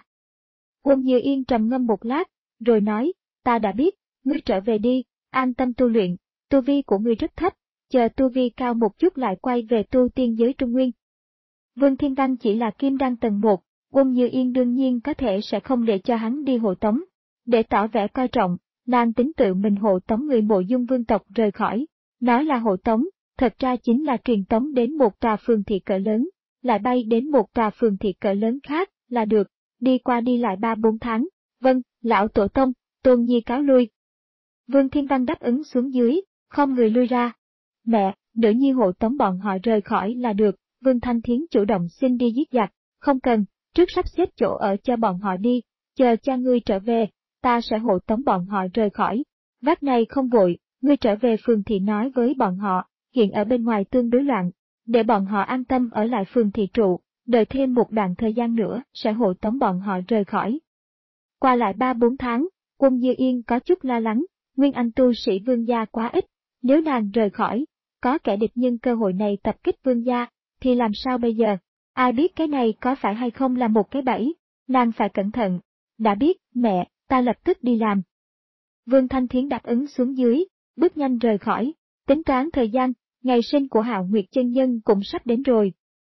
Ôn Như Yên trầm ngâm một lát, rồi nói, ta đã biết, ngươi trở về đi, an tâm tu luyện, tu vi của ngươi rất thấp, chờ tu vi cao một chút lại quay về tu tiên giới Trung Nguyên. Vương Thiên Văn chỉ là kim đan tầng một, Ôn Như Yên đương nhiên có thể sẽ không để cho hắn đi hộ tống. Để tỏ vẻ coi trọng, nàng tính tự mình hộ tống người Mộ Dung vương tộc rời khỏi. Nói là hộ tống, thật ra chính là truyền tống đến một tòa phường thị cỡ lớn, lại bay đến một tòa phường thị cỡ lớn khác, là được, đi qua đi lại ba bốn tháng. Vâng, lão tổ tông, Tôn Nhi cáo lui. Vương Thiên Văn đáp ứng xuống dưới, không người lui ra. Mẹ, nữ nhi hộ tống bọn họ rời khỏi là được, Vương Thanh Thiến chủ động xin đi giết giặc, không cần, trước sắp xếp chỗ ở cho bọn họ đi, chờ cha ngươi trở về, ta sẽ hộ tống bọn họ rời khỏi. Vác này không vội, ngươi trở về phường thị nói với bọn họ, hiện ở bên ngoài tương đối loạn, để bọn họ an tâm ở lại phường thị trụ, đợi thêm một đoạn thời gian nữa sẽ hộ tống bọn họ rời khỏi. Qua lại ba bốn tháng, Ôn Như Yên có chút lo lắng, Nguyên Anh tu sĩ vương gia quá ít, nếu nàng rời khỏi, có kẻ địch nhân cơ hội này tập kích vương gia, thì làm sao bây giờ? Ai biết cái này có phải hay không là một cái bẫy, nàng phải cẩn thận. Đã biết, mẹ, ta lập tức đi làm. Vương Thanh Thiến đáp ứng xuống dưới, bước nhanh rời khỏi, tính toán thời gian, ngày sinh của Hạo Nguyệt chân nhân cũng sắp đến rồi.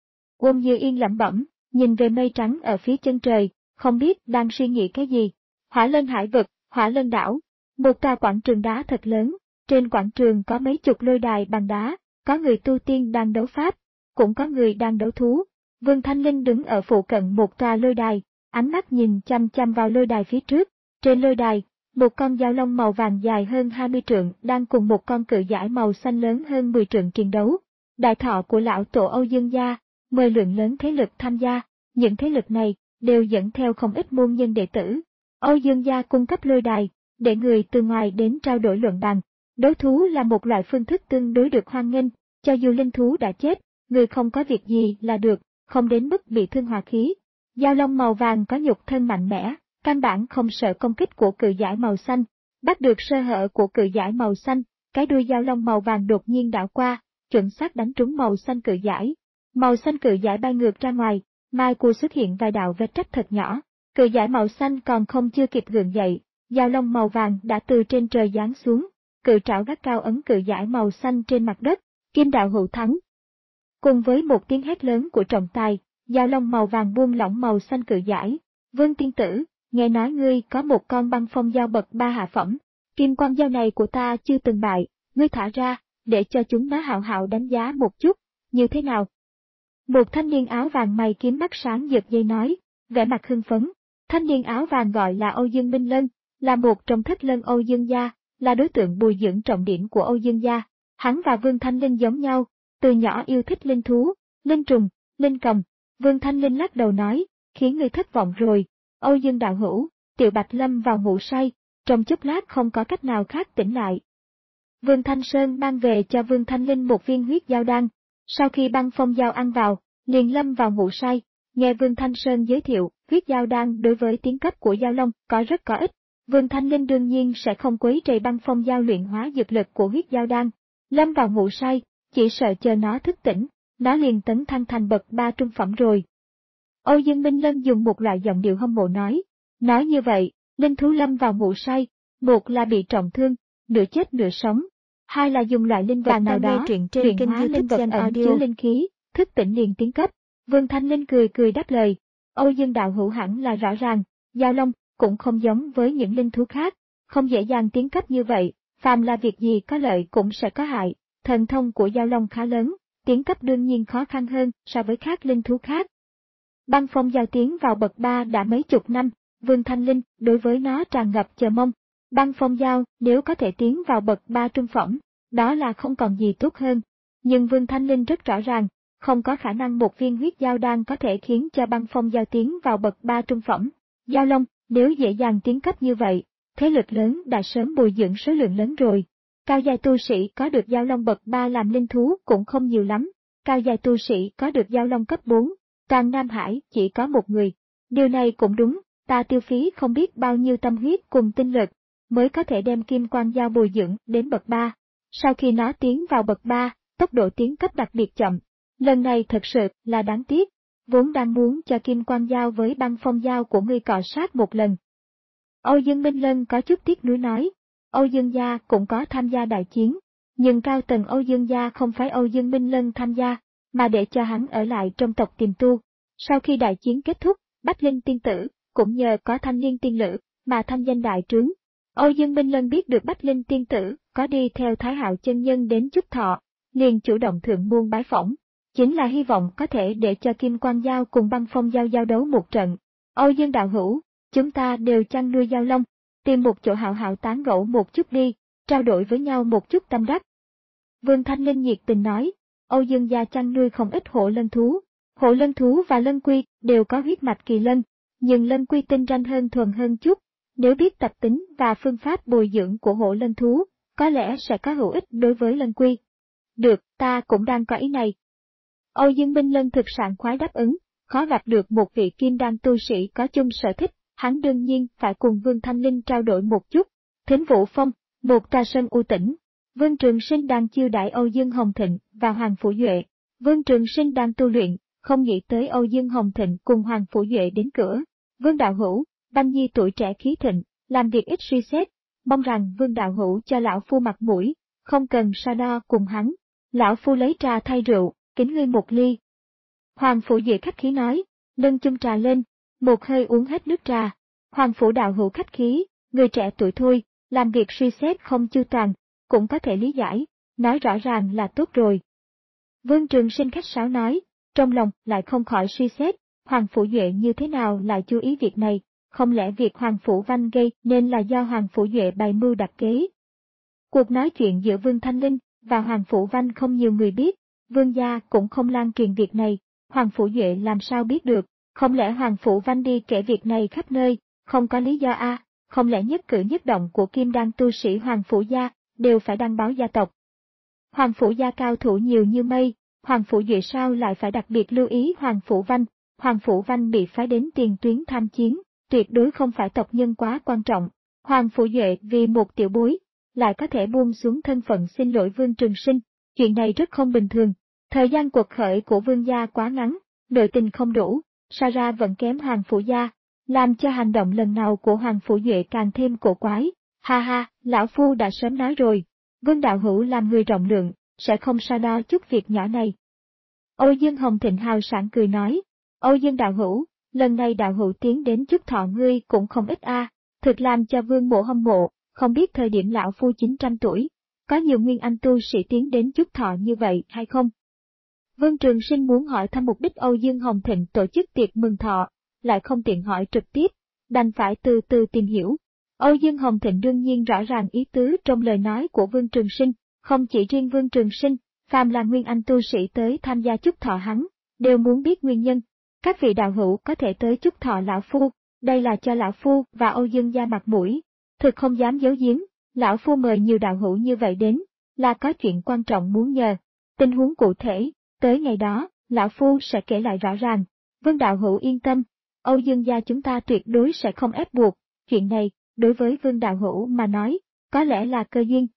Ôn Như Yên lẩm bẩm, nhìn về mây trắng ở phía chân trời, không biết đang suy nghĩ cái gì. Hỏa Lân Hải vực, Hỏa Lân đảo, một tòa quảng trường đá thật lớn, trên quảng trường có mấy chục lôi đài bằng đá, có người tu tiên đang đấu pháp, cũng có người đang đấu thú. Vương Thanh Linh đứng ở phụ cận một tòa lôi đài, ánh mắt nhìn chăm chăm vào lôi đài phía trước. Trên lôi đài, một con dao long màu vàng dài hơn hai mươi trượng đang cùng một con cự giải màu xanh lớn hơn mười trượng chiến đấu. Đại thọ của lão tổ Âu Dương gia, mời lượng lớn thế lực tham gia, những thế lực này đều dẫn theo không ít môn nhân đệ tử. Âu Dương gia cung cấp lôi đài, để người từ ngoài đến trao đổi luận bàn. Đấu thú là một loại phương thức tương đối được hoan nghênh, cho dù linh thú đã chết, người không có việc gì là được, không đến mức bị thương hòa khí. Dao long màu vàng có nhục thân mạnh mẽ, căn bản không sợ công kích của cự giải màu xanh. Bắt được sơ hở của cự giải màu xanh, cái đuôi dao long màu vàng đột nhiên đảo qua, chuẩn xác đánh trúng màu xanh cự giải. Màu xanh cự giải bay ngược ra ngoài, mai cua xuất hiện vài đạo vết rách thật nhỏ. Cự giải màu xanh còn không chưa kịp gượng dậy, dao long màu vàng đã từ trên trời giáng xuống, cự trảo gắt cao ấn cự giải màu xanh trên mặt đất, kim đạo hữu thắng. Cùng với một tiếng hét lớn của trọng tài, dao long màu vàng buông lỏng màu xanh cự giải. Vương tiên tử, nghe nói ngươi có một con băng phong dao bậc ba hạ phẩm, kim quang dao này của ta chưa từng bại, ngươi thả ra, để cho chúng nó hào hào đánh giá một chút, như thế nào? Một thanh niên áo vàng mày kiếm mắt sáng giật dây nói, vẻ mặt hưng phấn. Thanh niên áo vàng gọi là Âu Dương Minh Lân, là một trong thất lân Âu Dương gia, là đối tượng bồi dưỡng trọng điểm của Âu Dương gia. Hắn và Vương Thanh Linh giống nhau, từ nhỏ yêu thích linh thú, linh trùng, linh cầm. Vương Thanh Linh lắc đầu nói, khiến người thất vọng rồi. Âu Dương đạo hữu, Tiểu Bạch lâm vào ngủ say, trong chốc lát không có cách nào khác tỉnh lại. Vương Thanh Sơn mang về cho Vương Thanh Linh một viên huyết dao đan, sau khi băng phong dao ăn vào, liền lâm vào ngủ say. Nghe Vương Thanh Sơn giới thiệu, huyết dao đan đối với tiến cấp của dao long có rất có ích. Vương Thanh Linh đương nhiên sẽ không quấy rầy băng phong giao luyện hóa dược lực của huyết giao đan. Lâm vào ngủ say, chỉ sợ chờ nó thức tỉnh, nó liền tấn thăng thành bậc ba trung phẩm rồi. Âu Dương Minh Lân dùng một loại giọng điệu hâm mộ nói. Nói như vậy, linh thú lâm vào ngủ say, một là bị trọng thương, nửa chết nửa sống, hai là dùng loại linh vật nào đó truyện trên luyện kênh hóa linh vật ẩn Audio. chứa linh khí, thức tỉnh liền tiến cấp. Vương Thanh Linh cười cười đáp lời. Âu Dương đạo hữu hẳn là rõ ràng, Giao Long cũng không giống với những linh thú khác, không dễ dàng tiến cấp như vậy, phàm là việc gì có lợi cũng sẽ có hại. Thần thông của Giao Long khá lớn, tiến cấp đương nhiên khó khăn hơn so với các linh thú khác. Băng phong giao tiến vào bậc ba đã mấy chục năm, Vương Thanh Linh đối với nó tràn ngập chờ mong. Băng phong giao nếu có thể tiến vào bậc ba trung phẩm, đó là không còn gì tốt hơn. Nhưng Vương Thanh Linh rất rõ ràng, không có khả năng một viên huyết giao đan có thể khiến cho băng phong giao tiến vào bậc ba trung phẩm. Giao Long, nếu dễ dàng tiến cấp như vậy, thế lực lớn đã sớm bồi dưỡng số lượng lớn rồi. Cao giai tu sĩ có được Giao Long bậc ba làm linh thú cũng không nhiều lắm, cao giai tu sĩ có được Giao Long cấp bốn, toàn Nam Hải chỉ có một người. Điều này cũng đúng, ta tiêu phí không biết bao nhiêu tâm huyết cùng tinh lực, mới có thể đem kim quan giao bồi dưỡng đến bậc ba. Sau khi nó tiến vào bậc ba, tốc độ tiến cấp đặc biệt chậm. Lần này thật sự là đáng tiếc, vốn đang muốn cho kim quan giao với băng phong giao của ngươi cọ sát một lần. Âu Dương Minh Lân có chút tiếc nuối nói, Âu Dương gia cũng có tham gia đại chiến, nhưng cao tầng Âu Dương gia không phải Âu Dương Minh Lân tham gia, mà để cho hắn ở lại trong tộc tiềm tu. Sau khi đại chiến kết thúc, Bách Linh tiên tử cũng nhờ có thanh niên tiên lữ mà thanh danh đại trướng. Âu Dương Minh Lân biết được Bách Linh tiên tử có đi theo Thái Hạo chân nhân đến Trúc Thọ, liền chủ động thượng muôn bái phỏng, chính là hy vọng có thể để cho Kim Quan Giao cùng băng phong giao giao đấu một trận. Âu Dương đạo hữu, chúng ta đều chăn nuôi Giao Long, tìm một chỗ hảo hảo tán gẫu một chút đi, trao đổi với nhau một chút tâm đắc. Vương Thanh Linh nhiệt tình nói, Âu Dương gia chăn nuôi không ít hổ lân thú. Hổ lân thú và lân quy đều có huyết mạch kỳ lân, nhưng lân quy tinh ranh hơn thuần hơn chút. Nếu biết tập tính và phương pháp bồi dưỡng của hổ lân thú, có lẽ sẽ có hữu ích đối với lân quy. Được, ta cũng đang có ý này. Âu Dương Minh Lân thực sảng khoái đáp ứng, khó gặp được một vị kim đan tu sĩ có chung sở thích, hắn đương nhiên phải cùng Vương Thanh Linh trao đổi một chút. Thính Vũ Phong, một trà sơn u tĩnh, Vương Trường Sinh đang chiêu đãi Âu Dương Hồng Thịnh và Hoàng Phủ Duệ. Vương Trường Sinh đang tu luyện, không nghĩ tới Âu Dương Hồng Thịnh cùng Hoàng Phủ Duệ đến cửa. Vương đạo hữu, Băng Nhi tuổi trẻ khí thịnh, làm việc ít suy xét, mong rằng Vương đạo hữu cho lão phu mặt mũi, không cần so đo cùng hắn. Lão phu lấy trà thay rượu, kính ngươi một ly. Hoàng Phủ Duệ khách khí nói, nâng chung trà lên, một hơi uống hết nước trà. Hoàng Phủ đạo hữu khách khí, người trẻ tuổi thôi, làm việc suy xét không chu toàn, cũng có thể lý giải, nói rõ ràng là tốt rồi. Vương Trường Sinh khách sáo nói, trong lòng lại không khỏi suy xét, Hoàng Phủ Duệ như thế nào lại chú ý việc này, không lẽ việc Hoàng Phủ Văn gây nên là do Hoàng Phủ Duệ bày mưu đặt kế. Cuộc nói chuyện giữa Vương Thanh Linh và Hoàng Phủ Văn không nhiều người biết, Vương gia cũng không lan truyền việc này, Hoàng Phủ Duệ làm sao biết được, không lẽ Hoàng Phủ Văn đi kể việc này khắp nơi, không có lý do a? À, không lẽ nhất cử nhất động của kim đan tu sĩ Hoàng Phủ gia đều phải đăng báo gia tộc. Hoàng Phủ gia cao thủ nhiều như mây, Hoàng Phủ Duệ sao lại phải đặc biệt lưu ý Hoàng Phủ Văn, Hoàng Phủ Văn bị phái đến tiền tuyến tham chiến, tuyệt đối không phải tộc nhân quá quan trọng. Hoàng Phủ Duệ vì một tiểu bối, lại có thể buông xuống thân phận xin lỗi Vương Trường Sinh, chuyện này rất không bình thường. Thời gian quật khởi của Vương gia quá ngắn, nội tình không đủ, so ra vẫn kém Hoàng Phủ gia, làm cho hành động lần nào của Hoàng Phủ Duệ càng thêm cổ quái. Ha ha, lão phu đã sớm nói rồi, Vương đạo hữu làm người rộng lượng, sẽ không so đo chút việc nhỏ này. Âu Dương Hồng Thịnh hào sảng cười nói, Âu Dương đạo hữu, lần này đạo hữu tiến đến Trúc Thọ ngươi cũng không ít a, à, thực làm cho Vương mộ hâm mộ, không biết thời điểm lão phu chín trăm tuổi, có nhiều nguyên anh tu sĩ tiến đến Trúc Thọ như vậy hay không? Vương Trường Sinh muốn hỏi thăm mục đích Âu Dương Hồng Thịnh tổ chức tiệc mừng thọ, lại không tiện hỏi trực tiếp, đành phải từ từ tìm hiểu. Âu Dương Hồng Thịnh đương nhiên rõ ràng ý tứ trong lời nói của Vương Trường Sinh, không chỉ riêng Vương Trường Sinh, phàm là nguyên anh tu sĩ tới tham gia chúc thọ hắn, đều muốn biết nguyên nhân. Các vị đạo hữu có thể tới chúc thọ lão phu, đây là cho lão phu và Âu Dương gia mặt mũi. Thực không dám giấu giếm, lão phu mời nhiều đạo hữu như vậy đến, là có chuyện quan trọng muốn nhờ. Tình huống cụ thể, tới ngày đó, lão phu sẽ kể lại rõ ràng. Vương đạo hữu yên tâm, Âu Dương gia chúng ta tuyệt đối sẽ không ép buộc, chuyện này, đối với Vương Đạo Hữu mà nói, có lẽ là cơ duyên.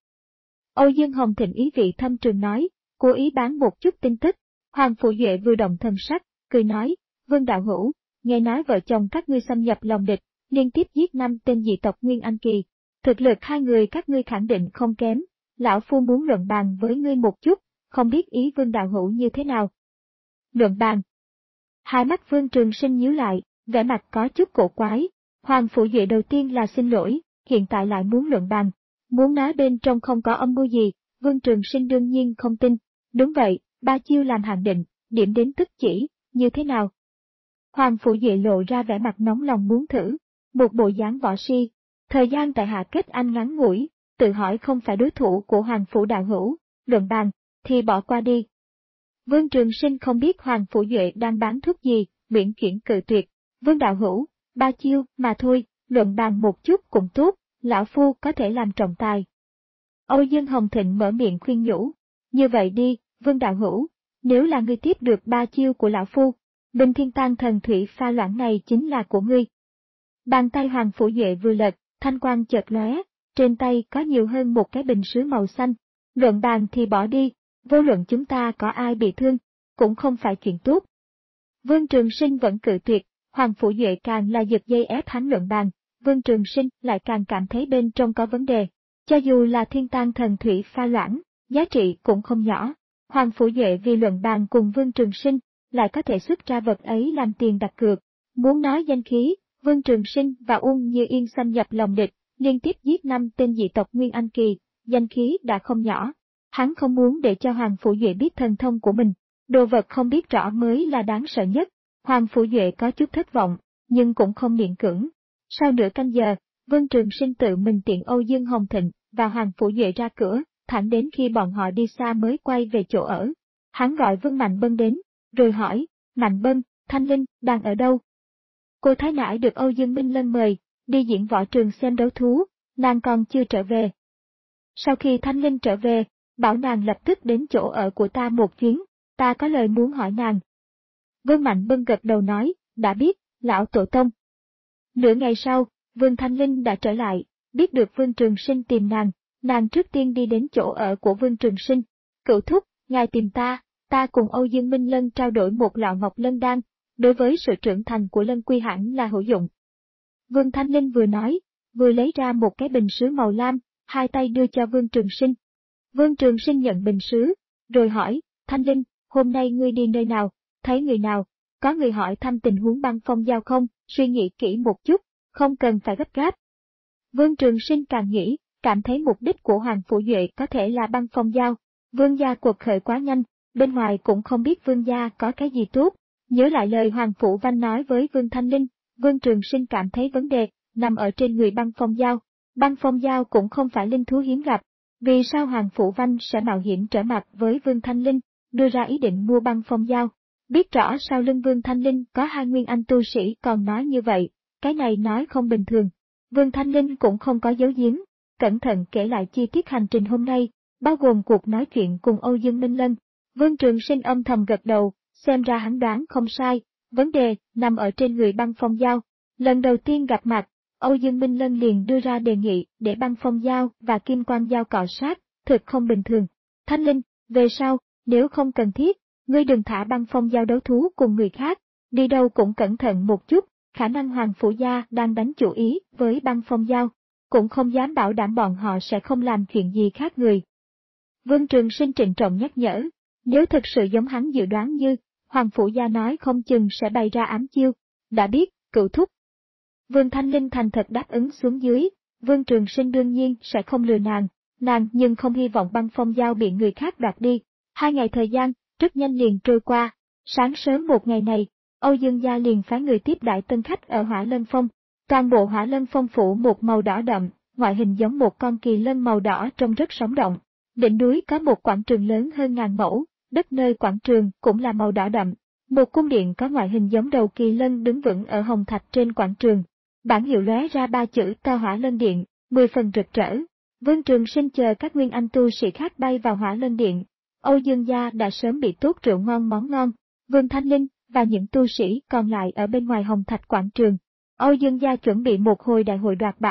Âu Dương Hồng Thịnh ý vị thâm trường nói, cố ý bán một chút tin tức. Hoàng Phủ Duệ vừa động thần sắc, cười nói, Vương Đạo Hữu, nghe nói vợ chồng các ngươi xâm nhập lòng địch, liên tiếp giết năm tên dị tộc Nguyên Anh Kỳ. Thực lực hai người các ngươi khẳng định không kém, lão phu muốn luận bàn với ngươi một chút, không biết ý Vương Đạo Hữu như thế nào. Luận bàn. Hai mắt Vương Trường Sinh nhíu lại, vẻ mặt có chút cổ quái. Hoàng Phủ Duệ đầu tiên là xin lỗi, hiện tại lại muốn luận bàn. Muốn nói bên trong không có âm mưu gì, Vương Trường Sinh đương nhiên không tin. Đúng vậy, ba chiêu làm hạn định, điểm đến tức chỉ, như thế nào? Hoàng Phủ Duệ lộ ra vẻ mặt nóng lòng muốn thử, một bộ dáng võ si. Thời gian tại Hạ Kết Anh ngắn ngủi, tự hỏi không phải đối thủ của Hoàng Phủ Đạo Hữu, luận bàn, thì bỏ qua đi. Vương Trường Sinh không biết Hoàng Phủ Duệ đang bán thuốc gì, miễn chuyển cự tuyệt. Vương Đạo Hữu, ba chiêu mà thôi, luận bàn một chút cũng tốt, lão phu có thể làm trọng tài. Âu Dương Hồng Thịnh mở miệng khuyên nhủ, như vậy đi, Vương Đạo Hữu, nếu là ngươi tiếp được ba chiêu của lão phu, Bình Thiên Tang Thần Thủy pha loãng này chính là của ngươi. Bàn tay Hoàng Phủ Duệ vừa lật, thanh quang chợt lóe, trên tay có nhiều hơn một cái bình sứ màu xanh. Luận bàn thì bỏ đi, vô luận chúng ta có ai bị thương, cũng không phải chuyện tốt. Vương Trường Sinh vẫn cự tuyệt, Hoàng Phủ Duệ càng là giật dây ép hắn luận bàn, Vương Trường Sinh lại càng cảm thấy bên trong có vấn đề. Cho dù là Thiên Tang Thần Thủy pha loãng, giá trị cũng không nhỏ. Hoàng Phủ Duệ vì luận bàn cùng Vương Trường Sinh, lại có thể xuất ra vật ấy làm tiền đặt cược. Muốn nói danh khí, Vương Trường Sinh và Uông Như Yên xâm nhập lòng địch, liên tiếp giết năm tên dị tộc Nguyên Anh Kỳ, danh khí đã không nhỏ. Hắn không muốn để cho Hoàng Phủ Duệ biết thần thông của mình, đồ vật không biết rõ mới là đáng sợ nhất. Hoàng Phủ Duệ có chút thất vọng, nhưng cũng không miễn cưỡng. Sau nửa canh giờ, Vương Trường Sinh tự mình tiện Âu Dương Hồng Thịnh và Hoàng Phủ Duệ ra cửa, thẳng đến khi bọn họ đi xa mới quay về chỗ ở. Hắn gọi Vương Mạnh Bân đến, rồi hỏi, Mạnh Bân, Thanh Linh đang ở đâu? Cô Thái Nãi được Âu Dương Minh Lân mời, đi diễn võ trường xem đấu thú, nàng còn chưa trở về. Sau khi Thanh Linh trở về, bảo nàng lập tức đến chỗ ở của ta một chuyến, ta có lời muốn hỏi nàng. Vương Mạnh Bân gật đầu nói, đã biết, lão tổ tông. Nửa ngày sau, Vương Thanh Linh đã trở lại, biết được Vương Trường Sinh tìm nàng, nàng trước tiên đi đến chỗ ở của Vương Trường Sinh. Cửu thúc, ngài tìm ta, ta cùng Âu Dương Minh Lân trao đổi một lọ ngọc lân đan, đối với sự trưởng thành của Lân Quy hẳn là hữu dụng. Vương Thanh Linh vừa nói, vừa lấy ra một cái bình sứ màu lam, hai tay đưa cho Vương Trường Sinh. Vương Trường Sinh nhận bình sứ, rồi hỏi, Thanh Linh, hôm nay ngươi đi nơi nào, thấy người nào, có người hỏi thăm tình huống Băng Phong Giao không, suy nghĩ kỹ một chút, không cần phải gấp gáp. Vương Trường Sinh càng nghĩ, cảm thấy mục đích của Hoàng Phủ Duệ có thể là Băng Phong Giao. Vương gia cuộc khởi quá nhanh, bên ngoài cũng không biết Vương gia có cái gì tốt. Nhớ lại lời Hoàng Phủ Văn nói với Vương Thanh Linh, Vương Trường Sinh cảm thấy vấn đề nằm ở trên người Băng Phong Giao. Băng Phong Giao cũng không phải linh thú hiếm gặp. Vì sao Hoàng Phủ Văn sẽ mạo hiểm trở mặt với Vương Thanh Linh, đưa ra ý định mua Băng Phong Giao? Biết rõ sau lưng Vương Thanh Linh có hai nguyên anh tu sĩ còn nói như vậy, cái này nói không bình thường. Vương Thanh Linh cũng không có giấu giếm, cẩn thận kể lại chi tiết hành trình hôm nay, bao gồm cuộc nói chuyện cùng Âu Dương Minh Lân. Vương Trường Sinh âm thầm gật đầu, xem ra hắn đoán không sai, vấn đề nằm ở trên người Băng Phong Giao. Lần đầu tiên gặp mặt, Âu Dương Minh Lân liền đưa ra đề nghị để Băng Phong Giao và Kim Quang Giao cọ sát, thực không bình thường. Thanh Linh, về sau, nếu không cần thiết, ngươi đừng thả Băng Phong Giao đấu thú cùng người khác, đi đâu cũng cẩn thận một chút, khả năng Hoàng Phủ gia đang đánh chủ ý với Băng Phong Giao, cũng không dám bảo đảm bọn họ sẽ không làm chuyện gì khác người. Vương Trường Sinh trịnh trọng nhắc nhở, nếu thực sự giống hắn dự đoán như, Hoàng Phủ gia nói không chừng sẽ bày ra ám chiêu, đã biết, cửu thúc. Vương Thanh Linh thành thật đáp ứng xuống dưới, Vương Trường Sinh đương nhiên sẽ không lừa nàng, nàng nhưng không hy vọng Băng Phong Giao bị người khác đoạt đi. Hai ngày thời gian, rất nhanh liền trôi qua, sáng sớm một ngày này, Âu Dương gia liền phái người tiếp đãi tân khách ở Hỏa Lân Phong. Toàn bộ Hỏa Lân Phong phủ một màu đỏ đậm, ngoại hình giống một con kỳ lân màu đỏ trông rất sống động. Đỉnh núi có một quảng trường lớn hơn ngàn mẫu, đất nơi quảng trường cũng là màu đỏ đậm. Một cung điện có ngoại hình giống đầu kỳ lân đứng vững ở hồng thạch trên quảng trường. Bảng hiệu lóe ra ba chữ to Hỏa Lân Điện, mười phần rực rỡ. Vương Trường Sinh chờ các nguyên anh tu sĩ khác bay vào Hỏa Lân Điện. Âu Dương gia đã sớm bị tốt rượu ngon món ngon. Vương Thanh Linh và những tu sĩ còn lại ở bên ngoài hồng thạch quảng trường. Âu Dương gia chuẩn bị một hồi đại hội đoạt bảo,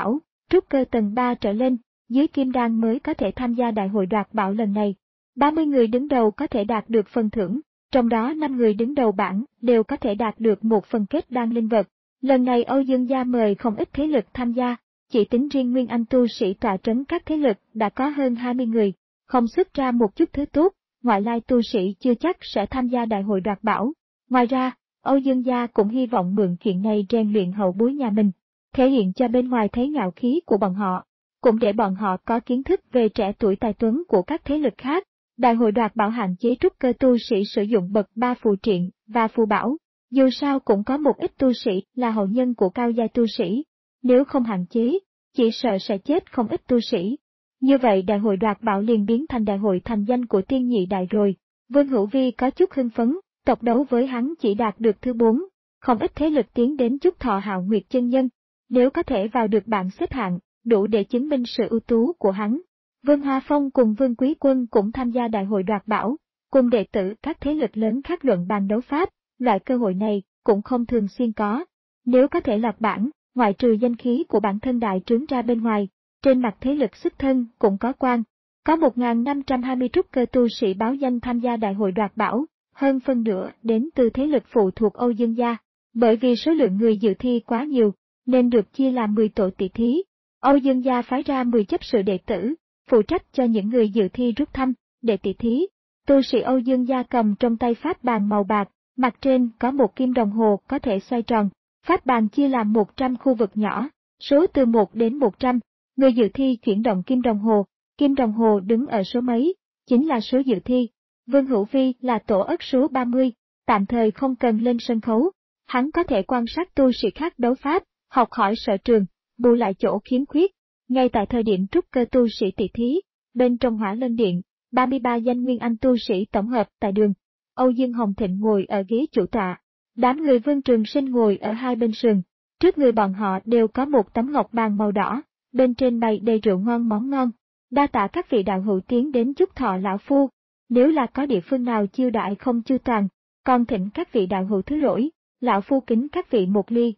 trúc cơ tầng ba trở lên, dưới kim đan mới có thể tham gia đại hội đoạt bảo lần này. ba mươi người đứng đầu có thể đạt được phần thưởng, trong đó năm người đứng đầu bảng đều có thể đạt được một phần kết đan linh vật. Lần này Âu Dương gia mời không ít thế lực tham gia, chỉ tính riêng Nguyên Anh tu sĩ tọa trấn các thế lực đã có hơn hai mươi người, không xuất ra một chút thứ tốt, ngoại lai tu sĩ chưa chắc sẽ tham gia đại hội đoạt bảo. Ngoài ra, Âu Dương gia cũng hy vọng mượn chuyện này rèn luyện hậu bối nhà mình, thể hiện cho bên ngoài thấy ngạo khí của bọn họ, cũng để bọn họ có kiến thức về trẻ tuổi tài tuấn của các thế lực khác. Đại hội đoạt bảo hạn chế trúc cơ tu sĩ sử dụng bậc ba phù triện và phù bảo, dù sao cũng có một ít tu sĩ là hậu nhân của cao giai tu sĩ, nếu không hạn chế, chỉ sợ sẽ chết không ít tu sĩ. Như vậy đại hội đoạt bảo liền biến thành đại hội thành danh của tiên nhị đại rồi. Vương Hữu Vi có chút hưng phấn, tộc đấu với hắn chỉ đạt được thứ bốn, không ít thế lực tiến đến chúc thọ Hạo Nguyệt chân nhân, nếu có thể vào được bảng xếp hạng, đủ để chứng minh sự ưu tú của hắn. Vương Hoa Phong cùng Vương Quý Quân cũng tham gia đại hội đoạt bảo, cùng đệ tử các thế lực lớn khác luận bàn đấu pháp, loại cơ hội này cũng không thường xuyên có. Nếu có thể lọt bảng, ngoại trừ danh khí của bản thân đại trướng ra bên ngoài, trên mặt thế lực xuất thân cũng có quan. Có một nghìn năm trăm hai mươi trúc cơ tu sĩ báo danh tham gia đại hội đoạt bảo, hơn phân nửa đến từ thế lực phụ thuộc Âu Dương gia. Bởi vì số lượng người dự thi quá nhiều, nên được chia làm mười tổ tỷ thí. Âu Dương gia phái ra mười chấp sự đệ tử, phụ trách cho những người dự thi rút thăm, để tỷ thí. Tu sĩ Âu Dương gia cầm trong tay pháp bàn màu bạc, mặt trên có một kim đồng hồ có thể xoay tròn. Pháp bàn chia làm một trăm khu vực nhỏ, số từ một đến một trăm. Người dự thi chuyển động kim đồng hồ, kim đồng hồ đứng ở số mấy, chính là số dự thi. Vương Hữu Vi là tổ ất số ba mươi, tạm thời không cần lên sân khấu. Hắn có thể quan sát tu sĩ khác đấu pháp, học hỏi sở trường, bù lại chỗ khiếm khuyết. Ngay tại thời điểm trúc cơ tu sĩ tỷ thí, bên trong Hỏa Lân Điện, ba mươi ba danh Nguyên Anh tu sĩ tổng hợp tại đường. Âu Dương Hồng Thịnh ngồi ở ghế chủ tọa, đám người Vương Trường Sinh ngồi ở hai bên sườn. Trước người bọn họ đều có một tấm ngọc bàn màu đỏ, bên trên bày đầy rượu ngon món ngon. Đa tạ các vị đạo hữu tiến đến chúc thọ lão phu. Nếu là có địa phương nào chiêu đại không chu toàn, còn thỉnh các vị đạo hữu thứ lỗi, lão phu kính các vị một ly.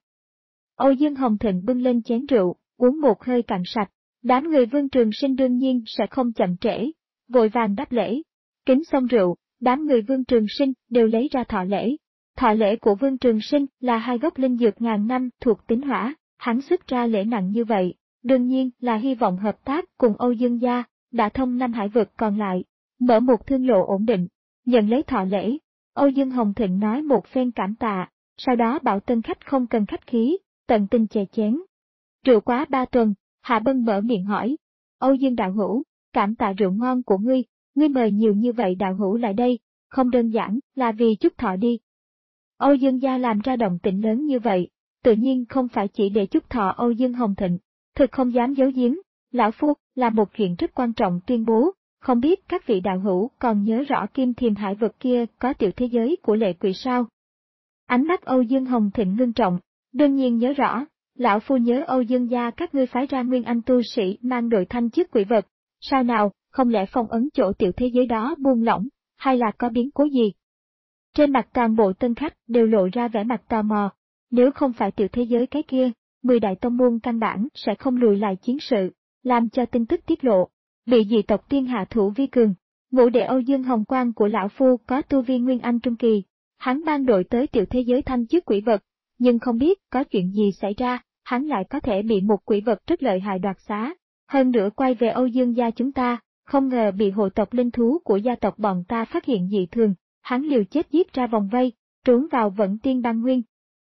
Âu Dương Hồng Thịnh bưng lên chén rượu, uống một hơi cạn sạch. Đám người Vương Trường Sinh đương nhiên sẽ không chậm trễ, vội vàng đáp lễ. Kính xong rượu, đám người Vương Trường Sinh đều lấy ra thọ lễ. Thọ lễ của Vương Trường Sinh là hai gốc linh dược ngàn năm thuộc tính hỏa, hắn xuất ra lễ nặng như vậy, đương nhiên là hy vọng hợp tác cùng Âu Dương gia, đã thông năm hải vực còn lại, mở một thương lộ ổn định. Nhận lấy thọ lễ, Âu Dương Hồng Thịnh nói một phen cảm tạ, sau đó bảo tân khách không cần khách khí, tận tình chè chén. Rượu quá ba tuần, Hạ Bân mở miệng hỏi, Âu Dương đạo hữu, cảm tạ rượu ngon của ngươi, ngươi mời nhiều như vậy đạo hữu lại đây, không đơn giản là vì chúc thọ đi. Âu Dương gia làm ra động tĩnh lớn như vậy, tự nhiên không phải chỉ để chúc thọ Âu Dương Hồng Thịnh, thực không dám giấu giếm, lão phu là một chuyện rất quan trọng tuyên bố, không biết các vị đạo hữu còn nhớ rõ Kim Thiềm hải vực kia có tiểu thế giới của lệ quỷ sao? Ánh mắt Âu Dương Hồng Thịnh ngưng trọng, đương nhiên nhớ rõ, lão phu nhớ Âu Dương gia các ngươi phái ra Nguyên Anh tu sĩ mang đội thanh chức quỷ vật, sao nào, không lẽ phong ấn chỗ tiểu thế giới đó buông lỏng, hay là có biến cố gì? Trên mặt toàn bộ tân khách đều lộ ra vẻ mặt tò mò, nếu không phải tiểu thế giới cái kia, mười đại tông môn căn bản sẽ không lùi lại chiến sự, làm cho tin tức tiết lộ, bị dị tộc tiên hạ thủ vi cường. Ngũ đệ Âu Dương Hồng Quang của lão phu có tu vi Nguyên Anh trung kỳ, hắn ban đội tới tiểu thế giới thanh chức quỷ vật, nhưng không biết có chuyện gì xảy ra, hắn lại có thể bị một quỷ vật rất lợi hại đoạt xá, hơn nữa quay về Âu Dương gia chúng ta, không ngờ bị hộ tộc linh thú của gia tộc bọn ta phát hiện dị thường, hắn liều chết giết ra vòng vây, trốn vào Vận Tiên Bang Nguyên.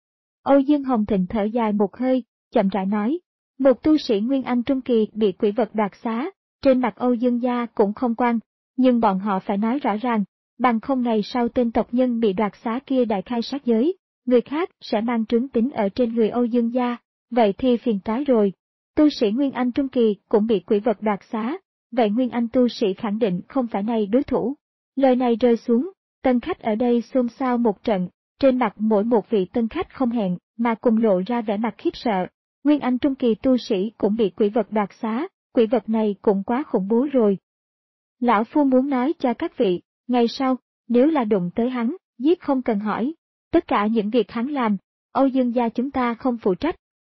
Âu Dương Hồng Thịnh thở dài một hơi, chậm rãi nói, một tu sĩ Nguyên Anh trung kỳ bị quỷ vật đoạt xá, trên mặt Âu Dương gia cũng không quan, nhưng bọn họ phải nói rõ ràng, bằng không ngày sau tên tộc nhân bị đoạt xá kia đại khai sát giới, người khác sẽ mang trướng tính ở trên người Âu Dương gia, vậy thì phiền toái rồi. Tu sĩ Nguyên Anh trung kỳ cũng bị quỷ vật đoạt xá, vậy Nguyên Anh tu sĩ khẳng định không phải này đối thủ. Lời này rơi xuống, tân khách ở đây xôn xao một trận, trên mặt mỗi một vị tân khách không hẹn mà cùng lộ ra vẻ mặt khiếp sợ. Nguyên Anh trung kỳ tu sĩ cũng bị quỷ vật đoạt xá, quỷ vật này cũng quá khủng bố rồi. Lão phu muốn nói cho các vị, ngày sau, nếu là đụng tới hắn, giết không cần hỏi. Tất cả những việc hắn làm, Âu Dương gia chúng ta không phụ trách,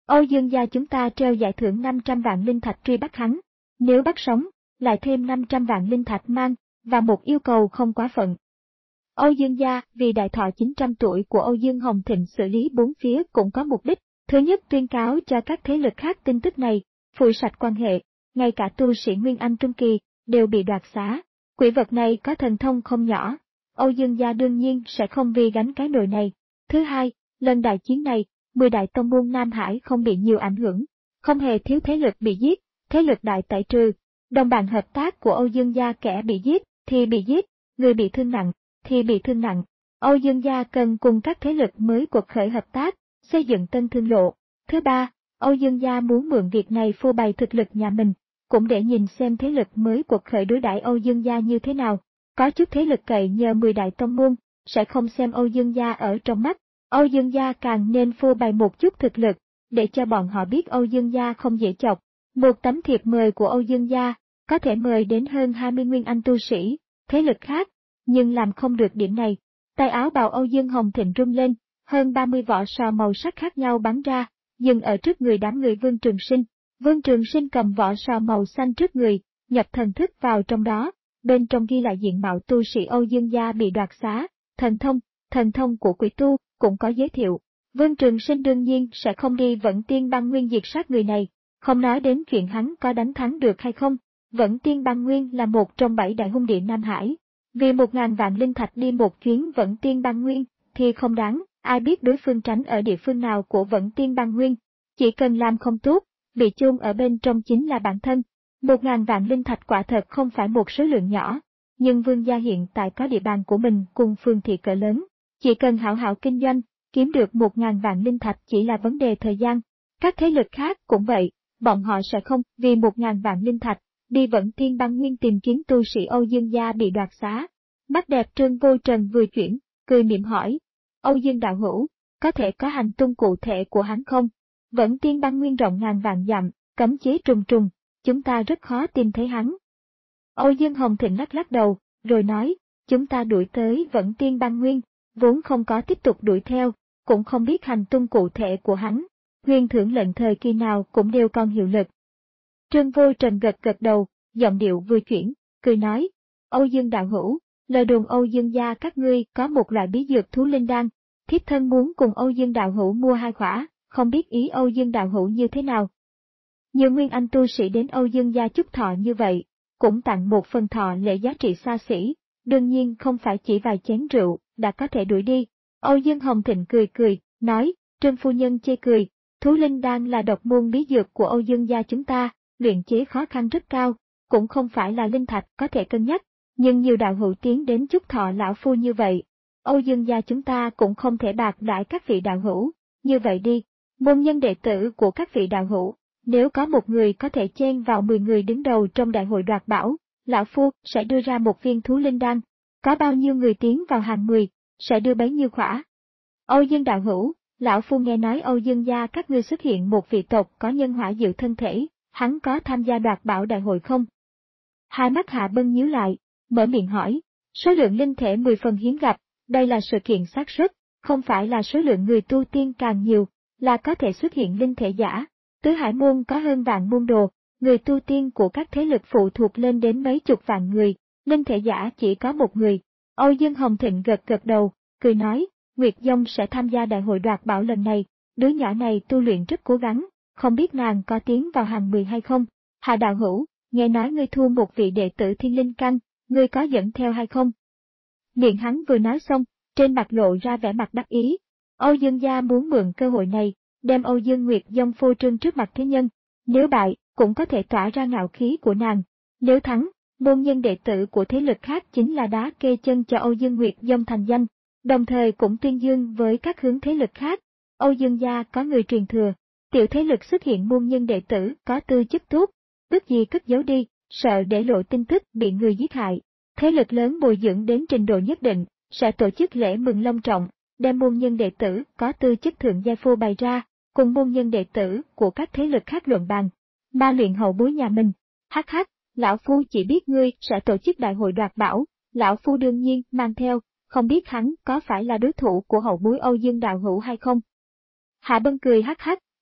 Âu Dương gia chúng ta treo giải thưởng năm trăm vạn linh thạch truy bắt hắn. Nếu bắt sống, lại thêm năm trăm vạn linh thạch mang, và một yêu cầu không quá phận. Âu Dương gia vì đại thọ chín trăm tuổi của Âu Dương Hồng Thịnh xử lý bốn phía cũng có mục đích. Thứ nhất, tuyên cáo cho các thế lực khác tin tức này, phủi sạch quan hệ, ngay cả tu sĩ Nguyên Anh Trung Kỳ đều bị đoạt xá. Quỷ vật này có thần thông không nhỏ, Âu Dương gia đương nhiên sẽ không vì gánh cái nồi này. Thứ hai, lần đại chiến này, mười đại tông môn Nam Hải không bị nhiều ảnh hưởng, không hề thiếu thế lực bị giết, thế lực đại tẩy trừ. Đồng bạn hợp tác của Âu Dương gia kẻ bị giết thì bị giết, người bị thương nặng thì bị thương nặng. Âu Dương gia cần cùng các thế lực mới quật khởi hợp tác, xây dựng tân thương lộ. Thứ ba, Âu Dương gia muốn mượn việc này phô bày thực lực nhà mình, cũng để nhìn xem thế lực mới quật khởi đối đãi Âu Dương gia như thế nào. Có chút thế lực cậy nhờ mười đại tông môn, sẽ không xem Âu Dương gia ở trong mắt. Âu Dương gia càng nên phô bày một chút thực lực, để cho bọn họ biết Âu Dương gia không dễ chọc. Một tấm thiệp mời của Âu Dương gia, có thể mời đến hơn hai mươi nguyên anh tu sĩ, thế lực khác, nhưng làm không được điểm này. Tay áo bào Âu Dương Hồng Thịnh rung lên, hơn ba mươi vỏ sò màu sắc khác nhau bắn ra, dừng ở trước người đám người Vương Trường Sinh. Vương Trường Sinh cầm vỏ sò màu xanh trước người, nhập thần thức vào trong đó, bên trong ghi lại diện mạo tu sĩ Âu Dương gia bị đoạt xá, thần thông, thần thông của quỷ tu, cũng có giới thiệu. Vương Trường Sinh đương nhiên sẽ không đi Vẫn Tiên Băng Nguyên diệt sát người này, không nói đến chuyện hắn có đánh thắng được hay không. Vẫn Tiên Băng Nguyên là một trong bảy đại hung địa Nam Hải. Vì một ngàn vạn linh thạch đi một chuyến Vẫn Tiên Băng Nguyên, thì không đáng, ai biết đối phương tránh ở địa phương nào của Vẫn Tiên Băng Nguyên. Chỉ cần làm không tốt, bị chôn ở bên trong chính là bản thân. Một ngàn vạn linh thạch quả thật không phải một số lượng nhỏ, nhưng Vương gia hiện tại có địa bàn của mình cùng phường thị cỡ lớn. Chỉ cần hảo hảo kinh doanh, kiếm được một ngàn vạn linh thạch chỉ là vấn đề thời gian. Các thế lực khác cũng vậy, bọn họ sẽ không vì một ngàn vạn linh thạch đi Vẫn Tiên Băng Nguyên tìm kiếm tu sĩ Âu Dương gia bị đoạt xá. Mắt đẹp Trương Vô Trần vừa chuyển, cười mỉm hỏi, Âu Dương đạo hữu, có thể có hành tung cụ thể của hắn không? Vẫn Tiên Băng Nguyên rộng ngàn vạn dặm, cấm chế trùng trùng, chúng ta rất khó tìm thấy hắn. Âu Dương Hồng Thịnh lắc lắc đầu, rồi nói, chúng ta đuổi tới Vẫn Tiên Băng Nguyên, vốn không có tiếp tục đuổi theo, cũng không biết hành tung cụ thể của hắn. Huyền thưởng lệnh thời kỳ nào cũng đều còn hiệu lực. Trương Vô Trần gật gật đầu, giọng điệu vừa chuyển, cười nói, Âu Dương đạo hữu, lời đồn Âu Dương gia các ngươi có một loại bí dược thú linh đan, thiếp thân muốn cùng Âu Dương đạo hữu mua hai khỏa, không biết ý Âu Dương đạo hữu như thế nào. Nhiều nguyên anh tu sĩ đến Âu Dương gia chúc thọ như vậy, cũng tặng một phần thọ lễ giá trị xa xỉ, đương nhiên không phải chỉ vài chén rượu đã có thể đuổi đi. Âu Dương Hồng Thịnh cười cười, nói, Trương phu nhân chê cười, thú linh đan là độc môn bí dược của Âu Dương gia chúng ta, luyện chế khó khăn rất cao, cũng không phải là linh thạch có thể cân nhắc, nhưng nhiều đạo hữu tiến đến chúc thọ lão phu như vậy, Âu Dương gia chúng ta cũng không thể bạc đãi các vị đạo hữu. Như vậy đi, môn nhân đệ tử của các vị đạo hữu, nếu có một người có thể chen vào mười người đứng đầu trong đại hội đoạt bảo, lão phu sẽ đưa ra một viên thú linh đan, có bao nhiêu người tiến vào hàng mười, sẽ đưa bấy nhiêu khỏa. Âu Dương đạo hữu, lão phu nghe nói Âu Dương gia các ngươi xuất hiện một vị tộc có nhân hỏa dự thân thể, hắn có tham gia đoạt bảo đại hội không? Hai mắt Hạ Bân nhíu lại, mở miệng hỏi, số lượng linh thể mười phần hiếm gặp, đây là sự kiện xác suất, không phải là số lượng người tu tiên càng nhiều, là có thể xuất hiện linh thể giả. Tứ Hải môn có hơn vạn môn đồ, người tu tiên của các thế lực phụ thuộc lên đến mấy chục vạn người, linh thể giả chỉ có một người. Âu Dương Hồng Thịnh gật gật đầu, cười nói, Nguyệt Dông sẽ tham gia đại hội đoạt bảo lần này, đứa nhỏ này tu luyện rất cố gắng, không biết nàng có tiến vào hàng mười hay không. Hạ đạo hữu, nghe nói ngươi thu một vị đệ tử thiên linh căn, ngươi có dẫn theo hay không? Miệng hắn vừa nói xong, trên mặt lộ ra vẻ mặt đắc ý. Âu Dương gia muốn mượn cơ hội này, đem Âu Dương Nguyệt Dông phô trương trước mặt thế nhân. Nếu bại, cũng có thể tỏa ra ngạo khí của nàng. Nếu thắng, môn nhân đệ tử của thế lực khác chính là đá kê chân cho Âu Dương Nguyệt Dông thành danh, đồng thời cũng tuyên dương với các hướng thế lực khác. Âu Dương gia có người truyền thừa, tiểu thế lực xuất hiện môn nhân đệ tử có tư chất tốt, ước gì cất giấu đi, sợ để lộ tin tức bị người giết hại. Thế lực lớn bồi dưỡng đến trình độ nhất định, sẽ tổ chức lễ mừng long trọng, đem môn nhân đệ tử có tư chất thượng giai phô bày ra, cùng môn nhân đệ tử của các thế lực khác luận bàn. Ma luyện hậu bối nhà mình, hắc hắc, lão phu chỉ biết ngươi sẽ tổ chức đại hội đoạt bảo, lão phu đương nhiên mang theo, không biết hắn có phải là đối thủ của hậu bối Âu Dương đạo hữu hay không. Hạ Bân cười hắc hắc,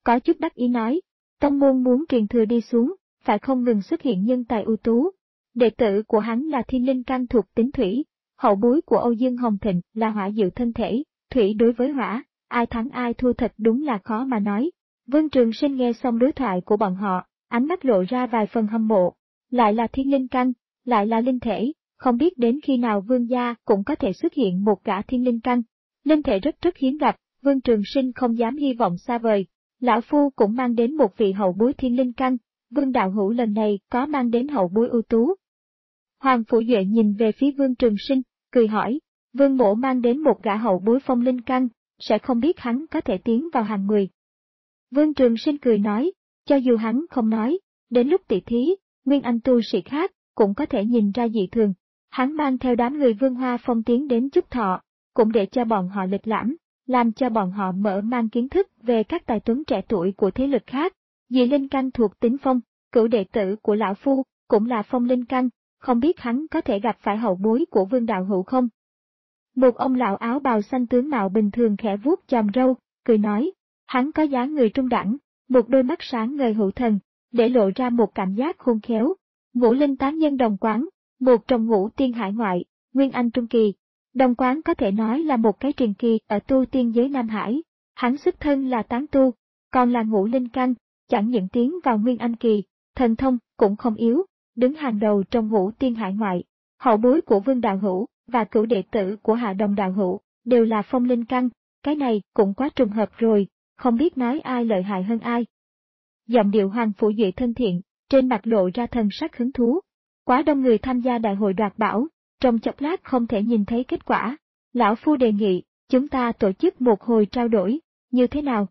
có chút đắc ý nói, tông môn muốn truyền thừa đi xuống, phải không ngừng xuất hiện nhân tài ưu tú. Đệ tử của hắn là thiên linh căn thuộc tính thủy, hậu bối của Âu Dương Hồng Thịnh là hỏa diệu thân thể, thủy đối với hỏa, ai thắng ai thua thật đúng là khó mà nói. Vương Trường Sinh nghe xong đối thoại của bọn họ, ánh mắt lộ ra vài phần hâm mộ, lại là thiên linh căn, lại là linh thể, không biết đến khi nào Vương gia cũng có thể xuất hiện một gã thiên linh căn. Linh thể rất rất hiếm gặp, Vương Trường Sinh không dám hy vọng xa vời. Lão Phu cũng mang đến một vị hậu bối thiên linh căn, Vương đạo hữu lần này có mang đến hậu bối ưu tú. Hoàng Phủ Duệ nhìn về phía Vương Trường Sinh, cười hỏi, Vương mỗ mang đến một gã hậu bối phong linh căn, sẽ không biết hắn có thể tiến vào hàng mười. Vương Trường Sinh cười nói, cho dù hắn không nói, đến lúc tỷ thí, nguyên anh tu sĩ khác cũng có thể nhìn ra dị thường. Hắn mang theo đám người Vương Hoa Phong tiến đến chúc thọ, cũng để cho bọn họ lịch lãm, làm cho bọn họ mở mang kiến thức về các tài tuấn trẻ tuổi của thế lực khác. Dị linh căn thuộc tính phong, cửu đệ tử của lão Phu cũng là phong linh căn, không biết hắn có thể gặp phải hậu bối của Vương đạo hữu không? Một ông lão áo bào xanh tướng mạo bình thường khẽ vuốt chòm râu, cười nói, hắn có dáng người trung đẳng, một đôi mắt sáng ngời hữu thần, để lộ ra một cảm giác khôn khéo. Ngũ linh tám nhân đồng quán, một trong ngũ tiên hải ngoại, nguyên anh trung kỳ. Đồng quán có thể nói là một cái truyền kỳ ở tu tiên giới Nam Hải. Hắn xuất thân là tán tu, còn là ngũ linh căn, chẳng những tiến vào nguyên anh kỳ, thần thông cũng không yếu, đứng hàng đầu trong ngũ tiên hải ngoại. Hậu bối của Vương đạo hữu và cửu đệ tử của Hạ Đồng đạo hữu đều là phong linh căn, cái này cũng quá trùng hợp rồi, không biết nói ai lợi hại hơn ai. Giọng điệu Hoàng Phủ Duệ thân thiện, trên mặt lộ ra thần sắc hứng thú. Quá đông người tham gia đại hội đoạt bảo, trong chốc lát không thể nhìn thấy kết quả. Lão Phu đề nghị, chúng ta tổ chức một hồi trao đổi, như thế nào?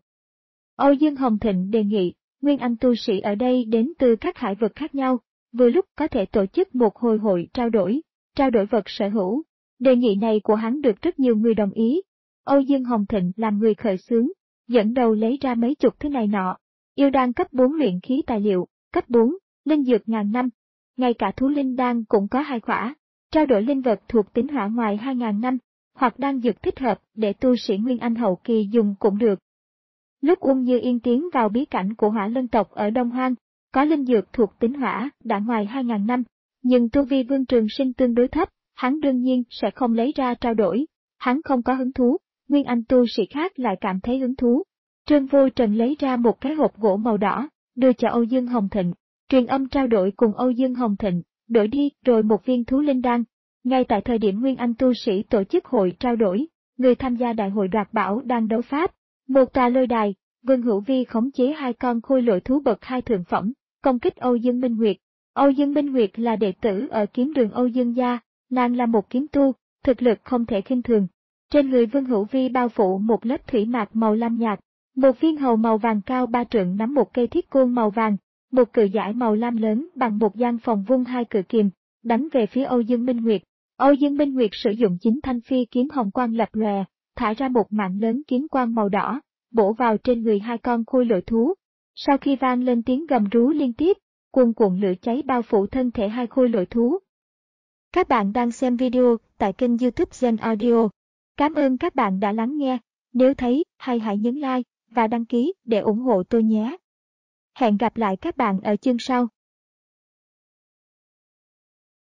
Âu Dương Hồng Thịnh đề nghị, nguyên anh tu sĩ ở đây đến từ các hải vực khác nhau, vừa lúc có thể tổ chức một hồi hội trao đổi, trao đổi vật sở hữu. Đề nghị này của hắn được rất nhiều người đồng ý. Âu Dương Hồng Thịnh làm người khởi xướng, dẫn đầu lấy ra mấy chục thứ này nọ. Yêu đan cấp bốn luyện khí tài liệu, cấp bốn, linh dược ngàn năm. Ngay cả thú linh đan cũng có hai khỏa, trao đổi linh vật thuộc tính hỏa ngoài hai ngàn năm, hoặc đan dược thích hợp để tu sĩ Nguyên Anh hậu kỳ dùng cũng được. Lúc Uông Như Yên tiến vào bí cảnh của Hỏa Lân tộc ở Đông Hoang, có linh dược thuộc tính hỏa đã ngoài hai ngàn năm, nhưng tu vi Vương Trường Sinh tương đối thấp, hắn đương nhiên sẽ không lấy ra trao đổi. Hắn không có hứng thú, Nguyên Anh tu sĩ khác lại cảm thấy hứng thú. Trương Vô Trần lấy ra một cái hộp gỗ màu đỏ, đưa cho Âu Dương Hồng Thịnh, truyền âm trao đổi cùng Âu Dương Hồng Thịnh, đổi đi rồi một viên thú linh đan. Ngay tại thời điểm Nguyên Anh tu sĩ tổ chức hội trao đổi, người tham gia đại hội đoạt bảo đang đấu pháp. Một tòa lôi đài, Vương Hữu Vi khống chế hai con khôi lỗi thú bậc hai thượng phẩm, công kích Âu Dương Minh Nguyệt. Âu Dương Minh Nguyệt là đệ tử ở kiếm đường Âu Dương gia, nàng là một kiếm tu, thực lực không thể khinh thường. Trên người Vương Hữu Vi bao phủ một lớp thủy mạc màu lam nhạt, một viên hầu màu vàng cao ba trượng nắm một cây thiết côn màu vàng, một cự giải màu lam lớn bằng một gian phòng vung hai cự kiềm, đánh về phía Âu Dương Minh Nguyệt. Âu Dương Minh Nguyệt sử dụng chính thanh phi kiếm hồng quang lập lòe, thả ra một mạng lớn kiếm quang màu đỏ, bổ vào trên người hai con khôi lỗi thú. Sau khi vang lên tiếng gầm rú liên tiếp, cuồn cuộn lửa cháy bao phủ thân thể hai khôi lỗi thú. Các bạn đang xem video tại kênh YouTube Gen Audio. Cảm ơn các bạn đã lắng nghe. Nếu thấy hay hãy nhấn like và đăng ký để ủng hộ tôi nhé. Hẹn gặp lại các bạn ở chương sau.